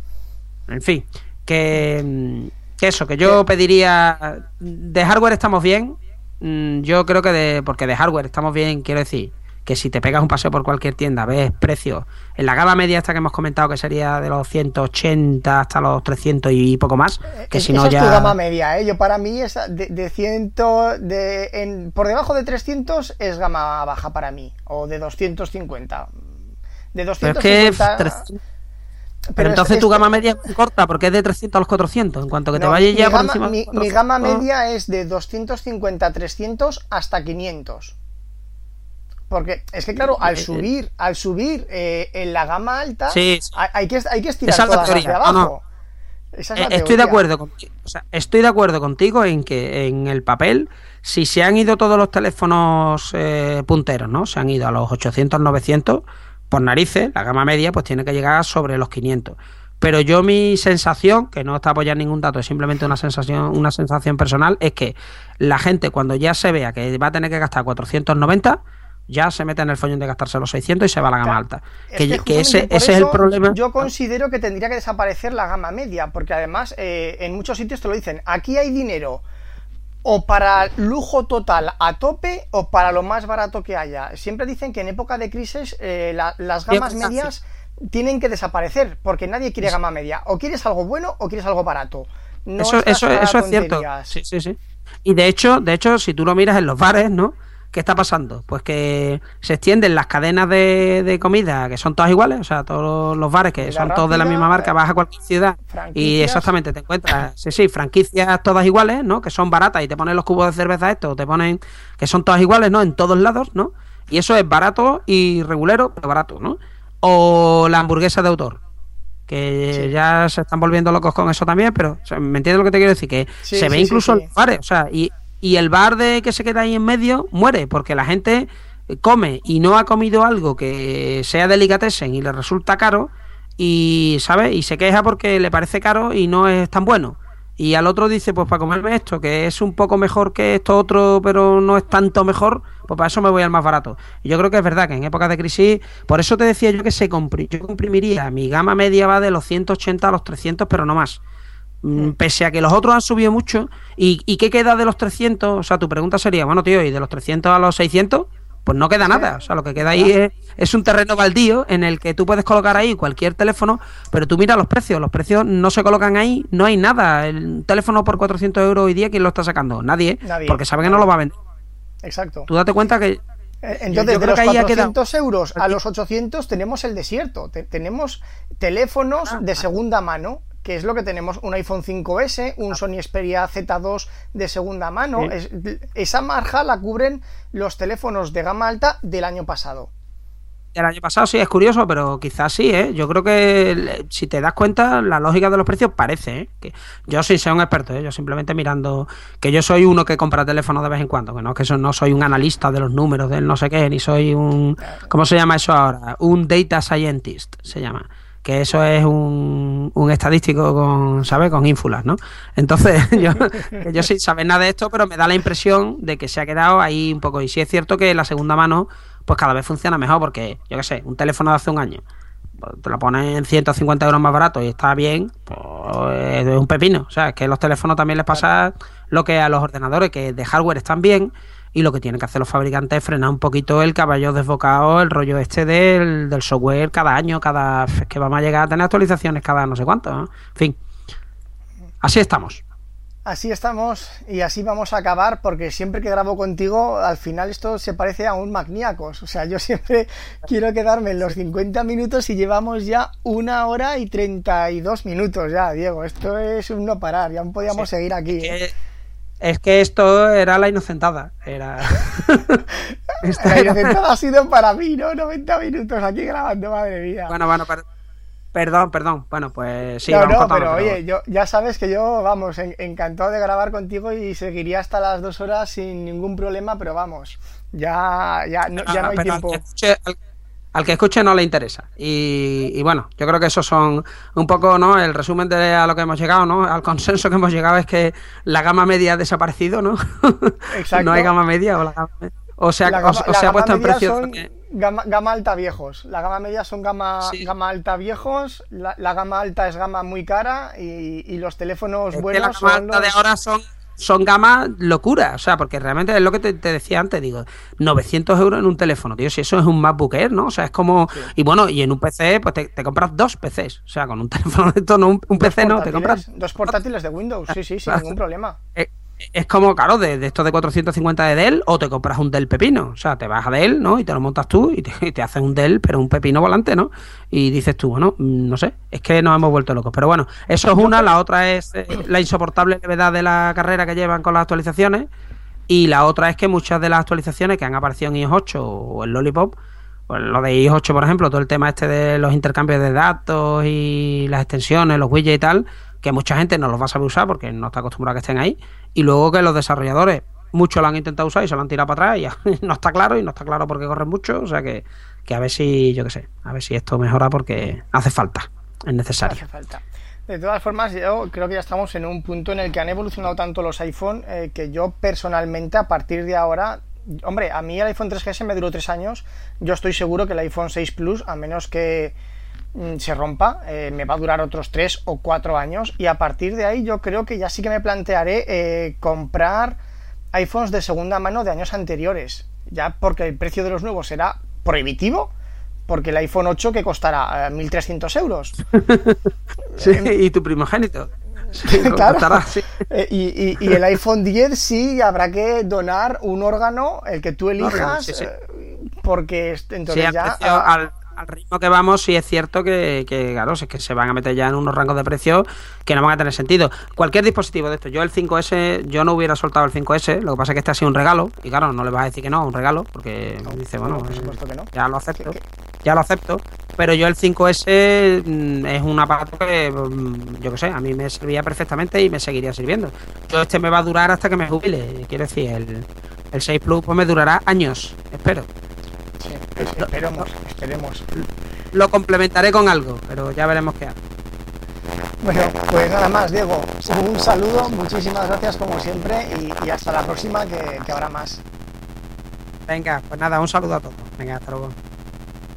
en fin, que eso, que yo pediría, de hardware estamos bien, yo creo que porque de hardware estamos bien, quiero decir, que si te pegas un paseo por cualquier tienda, ves precios, en la gama media esta que hemos comentado, que sería de los 180 hasta los 300 y poco más, que si no ya... es tu gama media, ¿eh? Yo para mí es de 100, por debajo de 300 es gama baja para mí, o de 250. De 250... Pero entonces tu gama media es muy corta, porque es de 300 a los 400. En cuanto que te vayas ya por encima... Mi gama media es de 250, 300 hasta 500. Porque es que, claro, al subir en la gama alta, sí. hay que estirar todas hacia abajo. No. Esa es la estoy de acuerdo contigo en que en el papel, si se han ido todos los teléfonos punteros, ¿no? Se han ido a los 800, 900, por narices, la gama media pues tiene que llegar sobre los 500. Pero yo mi sensación, que no está apoyada en ningún dato, es simplemente una sensación personal, es que la gente cuando ya se vea que va a tener que gastar 490, ya se mete en el follón de gastarse los 600 y se va a la gama alta. Que ese es el problema. Yo considero que tendría que desaparecer la gama media, porque además en muchos sitios te lo dicen, aquí hay dinero o para lujo total a tope o para lo más barato que haya. Siempre dicen que en época de crisis las gamas medias tienen que desaparecer, porque nadie quiere gama media. O quieres algo bueno o quieres algo barato. No eso es cierto. Sí. Y de hecho, si tú lo miras en los bares, ¿no? ¿Qué está pasando? Pues que se extienden las cadenas de comida que son todas iguales, o sea, todos los bares que son todos de la misma marca, vas a cualquier ciudad y exactamente te encuentras, franquicias todas iguales, ¿no? Que son baratas y te ponen los cubos de cerveza estos, te ponen que son todas iguales, ¿no? En todos lados, ¿no? Y eso es barato y regulero, pero barato, ¿no? O la hamburguesa de autor, que ya se están volviendo locos con eso también, pero o sea, ¿me entiendes lo que te quiero decir? Que se ve incluso en los bares, o sea, y el bar de que se queda ahí en medio muere, porque la gente come y no ha comido algo que sea delicatessen y le resulta caro, y ¿sabes? Y se queja porque le parece caro y no es tan bueno. Y al otro dice, pues para comerme esto, que es un poco mejor que esto otro, pero no es tanto mejor, pues para eso me voy al más barato. Y yo creo que es verdad que en épocas de crisis, por eso te decía yo que yo comprimiría, mi gama media va de los 180 a los 300, pero no más. Pese a que los otros han subido mucho. ¿Y qué queda de los 300? O sea, tu pregunta sería, bueno, tío, ¿y de los 300 a los 600? Pues no queda nada. O sea, lo que queda ahí es un terreno baldío en el que tú puedes colocar ahí cualquier teléfono, pero tú mira los precios no se colocan ahí, no hay nada. El teléfono por 400 euros hoy día, ¿quién lo está sacando? Nadie. Porque sabe que no lo va a vender. Exacto. Tú date cuenta que... Entonces, de los 400 euros a los 800 tenemos el desierto. Tenemos teléfonos de segunda mano, que es lo que tenemos, un iPhone 5S, un Sony Xperia Z2 de segunda mano. Esa marja la cubren los teléfonos de gama alta del año pasado. El año pasado sí, es curioso, pero quizás sí, ¿eh? Yo creo que si te das cuenta, la lógica de los precios parece, ¿eh? Que yo sí soy un experto, ¿eh? Yo simplemente mirando, que yo soy uno que compra teléfonos de vez en cuando, que no soy un analista de los números del no sé qué, ni soy un... ¿Cómo se llama eso ahora? Un data scientist, se llama. Que eso es un estadístico con ínfulas, ¿no? Entonces, yo sin saber nada de esto, pero me da la impresión de que se ha quedado ahí un poco. Y sí es cierto que la segunda mano, pues cada vez funciona mejor, porque, yo qué sé, un teléfono de hace un año, pues te lo pones en 150 euros más barato y está bien, pues es un pepino. O sea, es que a los teléfonos también les pasa lo que a los ordenadores, que de hardware están bien, y lo que tienen que hacer los fabricantes es frenar un poquito el caballo desbocado, el rollo del software cada año, que vamos a llegar a tener actualizaciones cada no sé cuánto, ¿no? En fin, así estamos. Así estamos y así vamos a acabar, porque siempre que grabo contigo, al final esto se parece a un Magníacos. O sea, yo siempre quiero quedarme en los 50 minutos y llevamos ya 1 hora y 32 minutos ya, Diego. Esto es un no parar, ya no podíamos seguir aquí. Es que esto era la inocentada. La inocentada ha sido para mí, ¿no? 90 minutos aquí grabando, madre mía. Bueno, perdón. Bueno, pues sí. No, pero oye, ya sabes que yo, vamos, encantado de grabar contigo y seguiría hasta las 2 horas sin ningún problema, pero vamos, ya no hay tiempo. Al que escuche no le interesa. Y bueno, yo creo que esos son un poco, ¿no? El resumen de a lo que hemos llegado, ¿no? Al consenso que hemos llegado es que la gama media ha desaparecido, ¿no? Exacto. No hay gama media o se ha puesto en precio. Gama alta viejos. La gama media son gama alta viejos. La gama alta es gama muy cara y los teléfonos buenos la gama alta de ahora son gamas locura, o sea, porque realmente es lo que te decía antes, digo, 900 euros en un teléfono, tío, si eso es un MacBook Air, ¿no? O sea, es como, y bueno, y en un PC, pues te compras 2 PCs, o sea, con un teléfono de esto, no un PC no, te compras 2 portátiles de Windows, sí, sin ningún problema. es como, claro, de estos de 450 de Dell, o te compras un Dell pepino. O sea, te vas a Dell, ¿no? Y te lo montas tú y te haces un Dell, pero un pepino volante, ¿no? Y dices tú, bueno, no sé, es que nos hemos vuelto locos. Pero bueno, eso es una, la otra es la insoportable levedad de la carrera que llevan con las actualizaciones. Y la otra es que muchas de las actualizaciones que han aparecido en iOS 8 o en Lollipop, pues lo de iOS 8, por ejemplo, todo el tema este de los intercambios de datos y las extensiones, los widgets y tal, que mucha gente no los va a saber usar porque no está acostumbrada a que estén ahí. Y luego que los desarrolladores, muchos lo han intentado usar y se lo han tirado para atrás y ya no está claro, y no está claro porque corren mucho. O sea que a ver si, yo qué sé, a ver si esto mejora porque hace falta, es necesario. Hace falta. De todas formas, yo creo que ya estamos en un punto en el que han evolucionado tanto los iPhone que yo personalmente a partir de ahora, hombre, a mí el iPhone 3GS me duró 3 años, yo estoy seguro que el iPhone 6 Plus, a menos que se rompa, me va a durar otros 3 o 4 años, y a partir de ahí yo creo que ya sí que me plantearé comprar iPhones de segunda mano de años anteriores, ya porque el precio de los nuevos será prohibitivo, porque el iPhone 8 que costará 1.300 euros. Sí, y tu primogénito. Sí, claro. Costará, sí. Y el iPhone 10 sí habrá que donar un órgano, el que tú elijas, sí, sí. Porque entonces sí, ya... al ritmo que vamos, sí es cierto que claro, es que se van a meter ya en unos rangos de precios que no van a tener sentido. Cualquier dispositivo de esto, yo el 5S, yo no hubiera soltado el 5S, lo que pasa es que este ha sido un regalo, y claro, no le vas a decir que no, un regalo, porque no, dice, bueno, por supuesto que no. Ya lo acepto, ya lo acepto, pero yo el 5S es un aparato que, yo qué sé, a mí me servía perfectamente y me seguiría sirviendo. Yo me va a durar hasta que me jubile, quiero decir, el 6 Plus pues me durará años, espero. Sí, esperemos. Lo complementaré con algo, pero ya veremos qué hago. Bueno, pues nada más, Diego. Un saludo, muchísimas gracias como siempre y hasta la próxima que habrá más. Venga, pues nada, un saludo a todos. Venga, hasta luego.